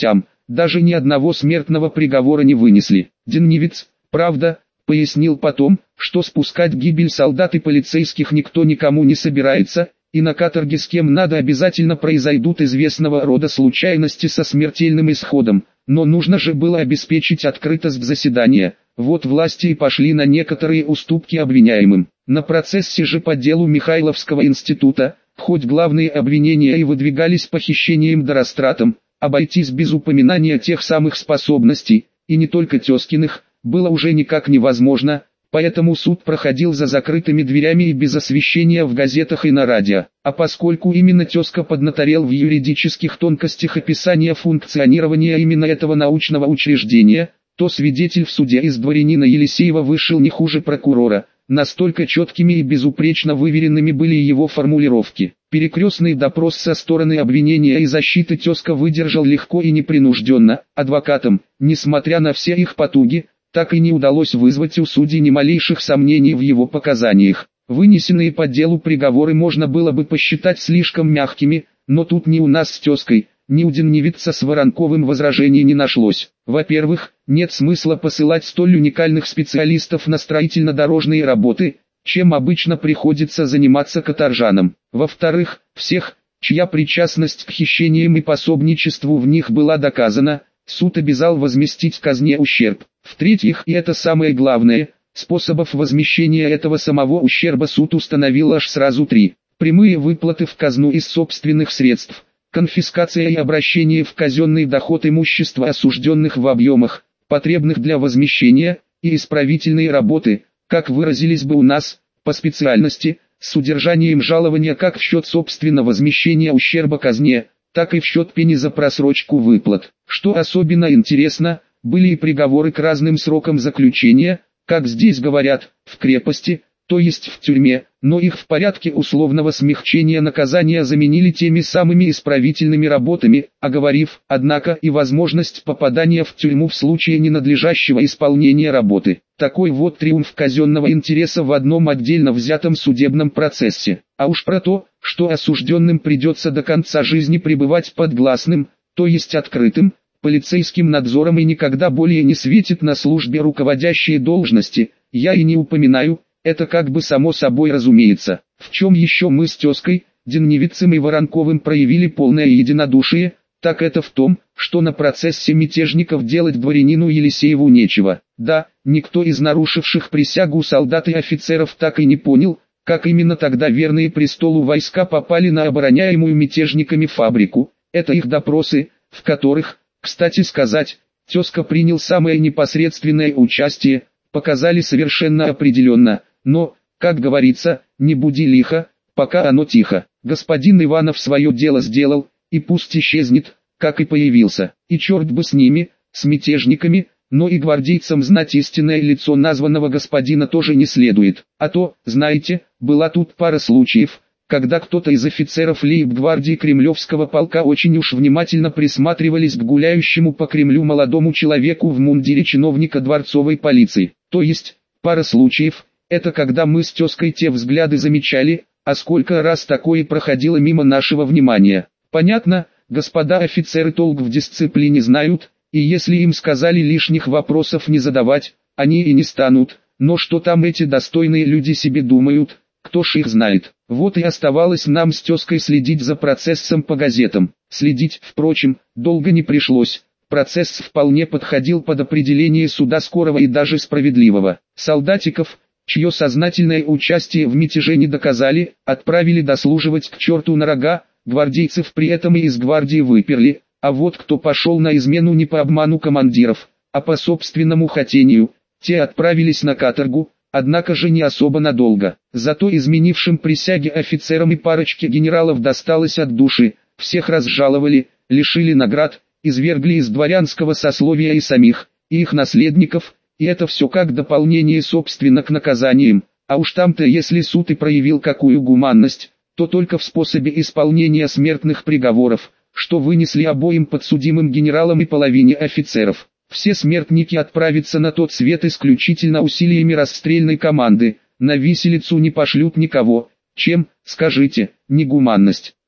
даже ни одного смертного приговора не вынесли. Деннивец, правда, пояснил потом, что спускать гибель солдат и полицейских никто никому не собирается, и на каторге с кем надо обязательно произойдут известного рода случайности со смертельным исходом, но нужно же было обеспечить открытость заседания, вот власти и пошли на некоторые уступки обвиняемым. На процессе же по делу Михайловского института, хоть главные обвинения и выдвигались похищением да растратом, обойтись без упоминания тех самых способностей, и не только тезкиных, было уже никак невозможно, поэтому суд проходил за закрытыми дверями и без освещения в газетах и на радио. А поскольку именно тезка поднаторел в юридических тонкостях описания функционирования именно этого научного учреждения, то свидетель в суде из дворянина Елисеева вышел не хуже прокурора, настолько четкими и безупречно выверенными были его формулировки. Перекрестный допрос со стороны обвинения и защиты тезка выдержал легко и непринужденно. Адвокатам, несмотря на все их потуги, так и не удалось вызвать у судьи ни малейших сомнений в его показаниях. Вынесенные по делу приговоры можно было бы посчитать слишком мягкими, но тут ни у нас с тезкой, ни у Деннивца с Воронковым возражений не нашлось. Во-первых, нет смысла посылать столь уникальных специалистов на строительно-дорожные работы, чем обычно приходится заниматься каторжанам. Во-вторых, всех, чья причастность к хищениям и пособничеству в них была доказана, суд обязал возместить казне ущерб. В-третьих, и это самое главное, способов возмещения этого самого ущерба суд установил аж сразу три. Прямые выплаты в казну из собственных средств, конфискация и обращение в казенный доход имущества осужденных в объемах, потребных для возмещения, и исправительные работы, как выразились бы у нас, по специальности, с удержанием жалования как в счет собственного возмещения ущерба казне, так и в счет пени за просрочку выплат. Что особенно интересно, были и приговоры к разным срокам заключения, как здесь говорят, в крепости, то есть в тюрьме, но их в порядке условного смягчения наказания заменили теми самыми исправительными работами, оговорив, однако, и возможность попадания в тюрьму в случае ненадлежащего исполнения работы. Такой вот триумф казенного интереса в одном отдельно взятом судебном процессе. А уж про то, что осужденным придется до конца жизни пребывать под гласным, то есть открытым, полицейским надзором и никогда более не светит на службе руководящие должности, я и не упоминаю. Это как бы само собой разумеется. В чем еще мы с тезкой, Деннивцем и Воронковым проявили полное единодушие, так это в том, что на процессе мятежников делать дворянину Елисееву нечего. Да, никто из нарушивших присягу солдат и офицеров так и не понял, как именно тогда верные престолу войска попали на обороняемую мятежниками фабрику. Это их допросы, в которых, кстати сказать, тезка принял самое непосредственное участие, показали совершенно определенно. Но, как говорится, не буди лихо, пока оно тихо. Господин Иванов свое дело сделал, и пусть исчезнет, как и появился. И черт бы с ними, с мятежниками, но и гвардейцам знать истинное лицо названного господина тоже не следует. А то, знаете, была тут пара случаев, когда кто-то из офицеров лейб-гвардии Кремлевского полка очень уж внимательно присматривались к гуляющему по Кремлю молодому человеку в мундире чиновника дворцовой полиции. То есть, пара случаев. Это когда мы с тезкой те взгляды замечали, а сколько раз такое проходило мимо нашего внимания. Понятно, господа офицеры толк в дисциплине знают, и если им сказали лишних вопросов не задавать, они и не станут, но что там эти достойные люди себе думают, кто ж их знает. Вот и оставалось нам с тезкой следить за процессом по газетам. Следить, впрочем, долго не пришлось. Процесс вполне подходил под определение суда скорого и даже справедливого. Солдатиков, чье сознательное участие в мятеже не доказали, отправили дослуживать к черту на рога, гвардейцев при этом и из гвардии выперли, а вот кто пошел на измену не по обману командиров, а по собственному хотению, те отправились на каторгу, однако же не особо надолго. Зато изменившим присяги офицерам и парочке генералов досталось от души, всех разжаловали, лишили наград, извергли из дворянского сословия и самих, и их наследников. И это все как дополнение собственно к наказаниям, а уж там-то если суд и проявил какую гуманность, то только в способе исполнения смертных приговоров, что вынесли обоим подсудимым генералам и половине офицеров. Все смертники отправятся на тот свет исключительно усилиями расстрельной команды, на виселицу не пошлют никого, чем, скажите, не гуманность.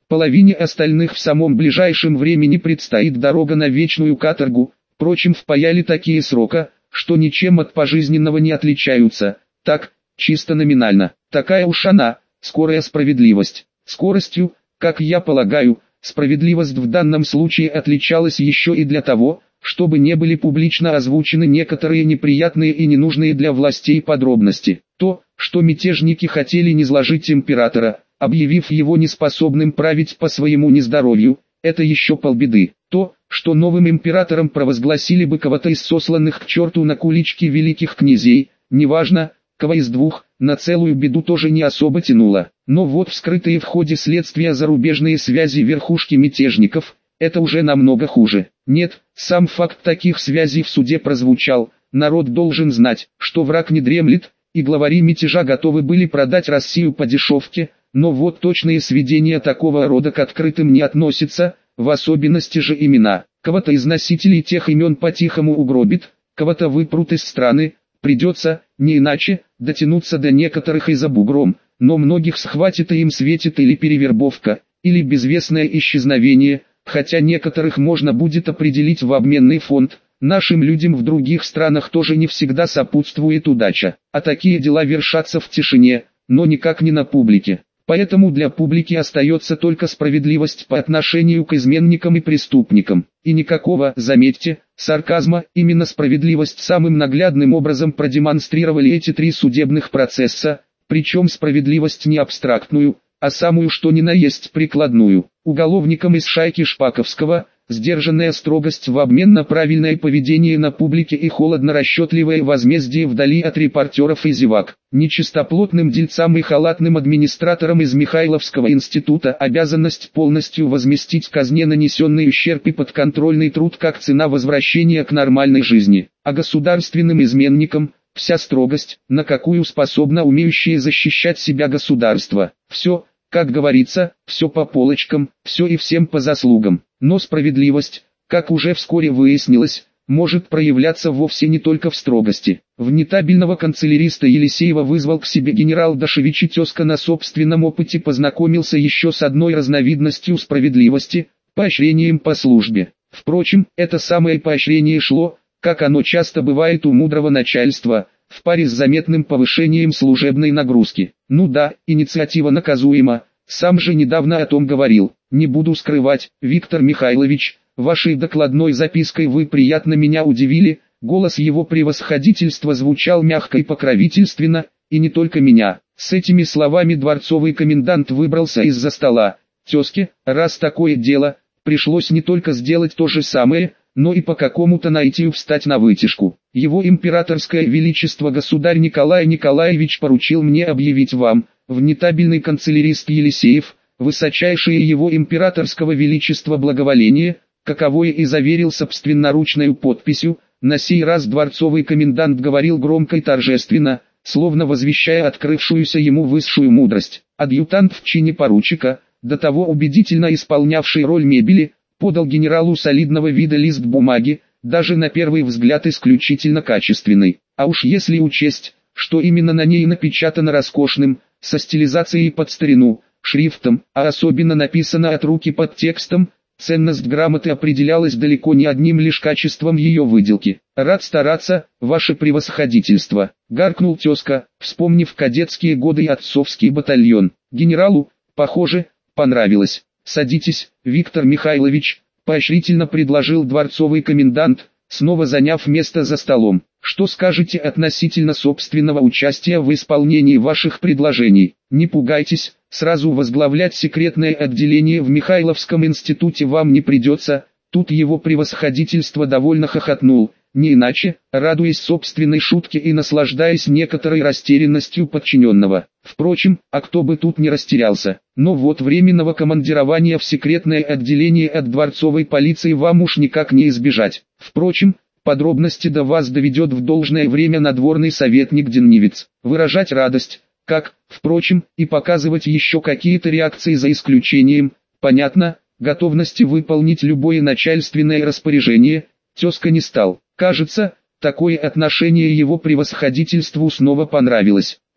Половине остальных в самом ближайшем времени предстоит дорога на вечную каторгу, впрочем впаяли такие срока, что ничем от пожизненного не отличаются, так, чисто номинально. Такая уж она, скорая справедливость. Скоростью, как я полагаю, справедливость в данном случае отличалась еще и для того, чтобы не были публично озвучены некоторые неприятные и ненужные для властей подробности. То, что мятежники хотели низложить императора, объявив его неспособным править по своему нездоровью, это еще полбеды. То, что новым императором провозгласили бы кого-то из сосланных к черту на кулички великих князей, неважно, кого из двух, на целую беду тоже не особо тянуло. Но вот вскрытые в ходе следствия зарубежные связи верхушки мятежников, это уже намного хуже. Нет, сам факт таких связей в суде прозвучал, народ должен знать, что враг не дремлет, и главари мятежа готовы были продать Россию по дешевке, но вот точные сведения такого рода к открытым не относятся, в особенности же имена. Кого-то из носителей тех имен по-тихому угробит, кого-то выпрут из страны, придется, не иначе, дотянуться до некоторых и за бугром, но многих схватит и им светит или перевербовка, или безвестное исчезновение, хотя некоторых можно будет определить в обменный фонд. Нашим людям в других странах тоже не всегда сопутствует удача, а такие дела вершатся в тишине, но никак не на публике. Поэтому для публики остается только справедливость по отношению к изменникам и преступникам. И никакого, заметьте, сарказма, именно справедливость самым наглядным образом продемонстрировали эти три судебных процесса, причем справедливость не абстрактную, а самую что ни на есть прикладную. Уголовникам из шайки Шпаковского, сдержанная строгость в обмен на правильное поведение на публике и холодно-расчетливое возмездие вдали от репортеров и зевак. Нечистоплотным дельцам и халатным администраторам из Михайловского института обязанность полностью возместить казне нанесенный ущерб и подконтрольный труд как цена возвращения к нормальной жизни. А государственным изменникам вся строгость, на какую способно умеющее защищать себя государство. Все, как говорится, все по полочкам, все и всем по заслугам. Но справедливость, как уже вскоре выяснилось, может проявляться вовсе не только в строгости. Внетабельного канцеляриста Елисеева вызвал к себе генерал Дашевич, и тезка на собственном опыте познакомился еще с одной разновидностью справедливости – поощрением по службе. Впрочем, это самое поощрение шло, как оно часто бывает у мудрого начальства, в паре с заметным повышением служебной нагрузки. Ну да, инициатива наказуема, сам же недавно о том говорил. Не буду скрывать, Виктор Михайлович, вашей докладной запиской вы приятно меня удивили. Голос его превосходительства звучал мягко и покровительственно, и не только меня. С этими словами дворцовый комендант выбрался из-за стола. Тезке, раз такое дело, пришлось не только сделать то же самое, но и по какому-то наитию встать на вытяжку. Его императорское величество государь Николай Николаевич поручил мне объявить вам, внетабельный канцелярист Елисеев, высочайшее его императорского величества благоволение, каковое и заверил собственноручной подписью. На сей раз дворцовый комендант говорил громко и торжественно, словно возвещая открывшуюся ему высшую мудрость. Адъютант в чине поручика, до того убедительно исполнявший роль мебели, подал генералу солидного вида лист бумаги, даже на первый взгляд исключительно качественный. А уж если учесть, что именно на ней напечатано роскошным, со стилизацией под старину, шрифтом, а особенно написано от руки под текстом, ценность грамоты определялась далеко не одним лишь качеством ее выделки. «Рад стараться, ваше превосходительство», — гаркнул тезка, вспомнив кадетские годы и отцовский батальон. Генералу, похоже, понравилось. «Садитесь, Виктор Михайлович», — поощрительно предложил дворцовый комендант, снова заняв место за столом. «Что скажете относительно собственного участия в исполнении ваших предложений? Не пугайтесь, сразу возглавлять секретное отделение в Михайловском институте вам не придется». Тут его превосходительство довольно хохотнул, не иначе, радуясь собственной шутке и наслаждаясь некоторой растерянностью подчиненного. Впрочем, а кто бы тут не растерялся. Но вот временного командирования в секретное отделение от дворцовой полиции вам уж никак не избежать. Впрочем, подробности до вас доведет в должное время надворный советник Деннивец. Выражать радость, как, впрочем, и показывать еще какие-то реакции за исключением, понятно, готовности выполнить любое начальственное распоряжение, тезка не стал. Кажется, такое отношение его превосходительству снова понравилось.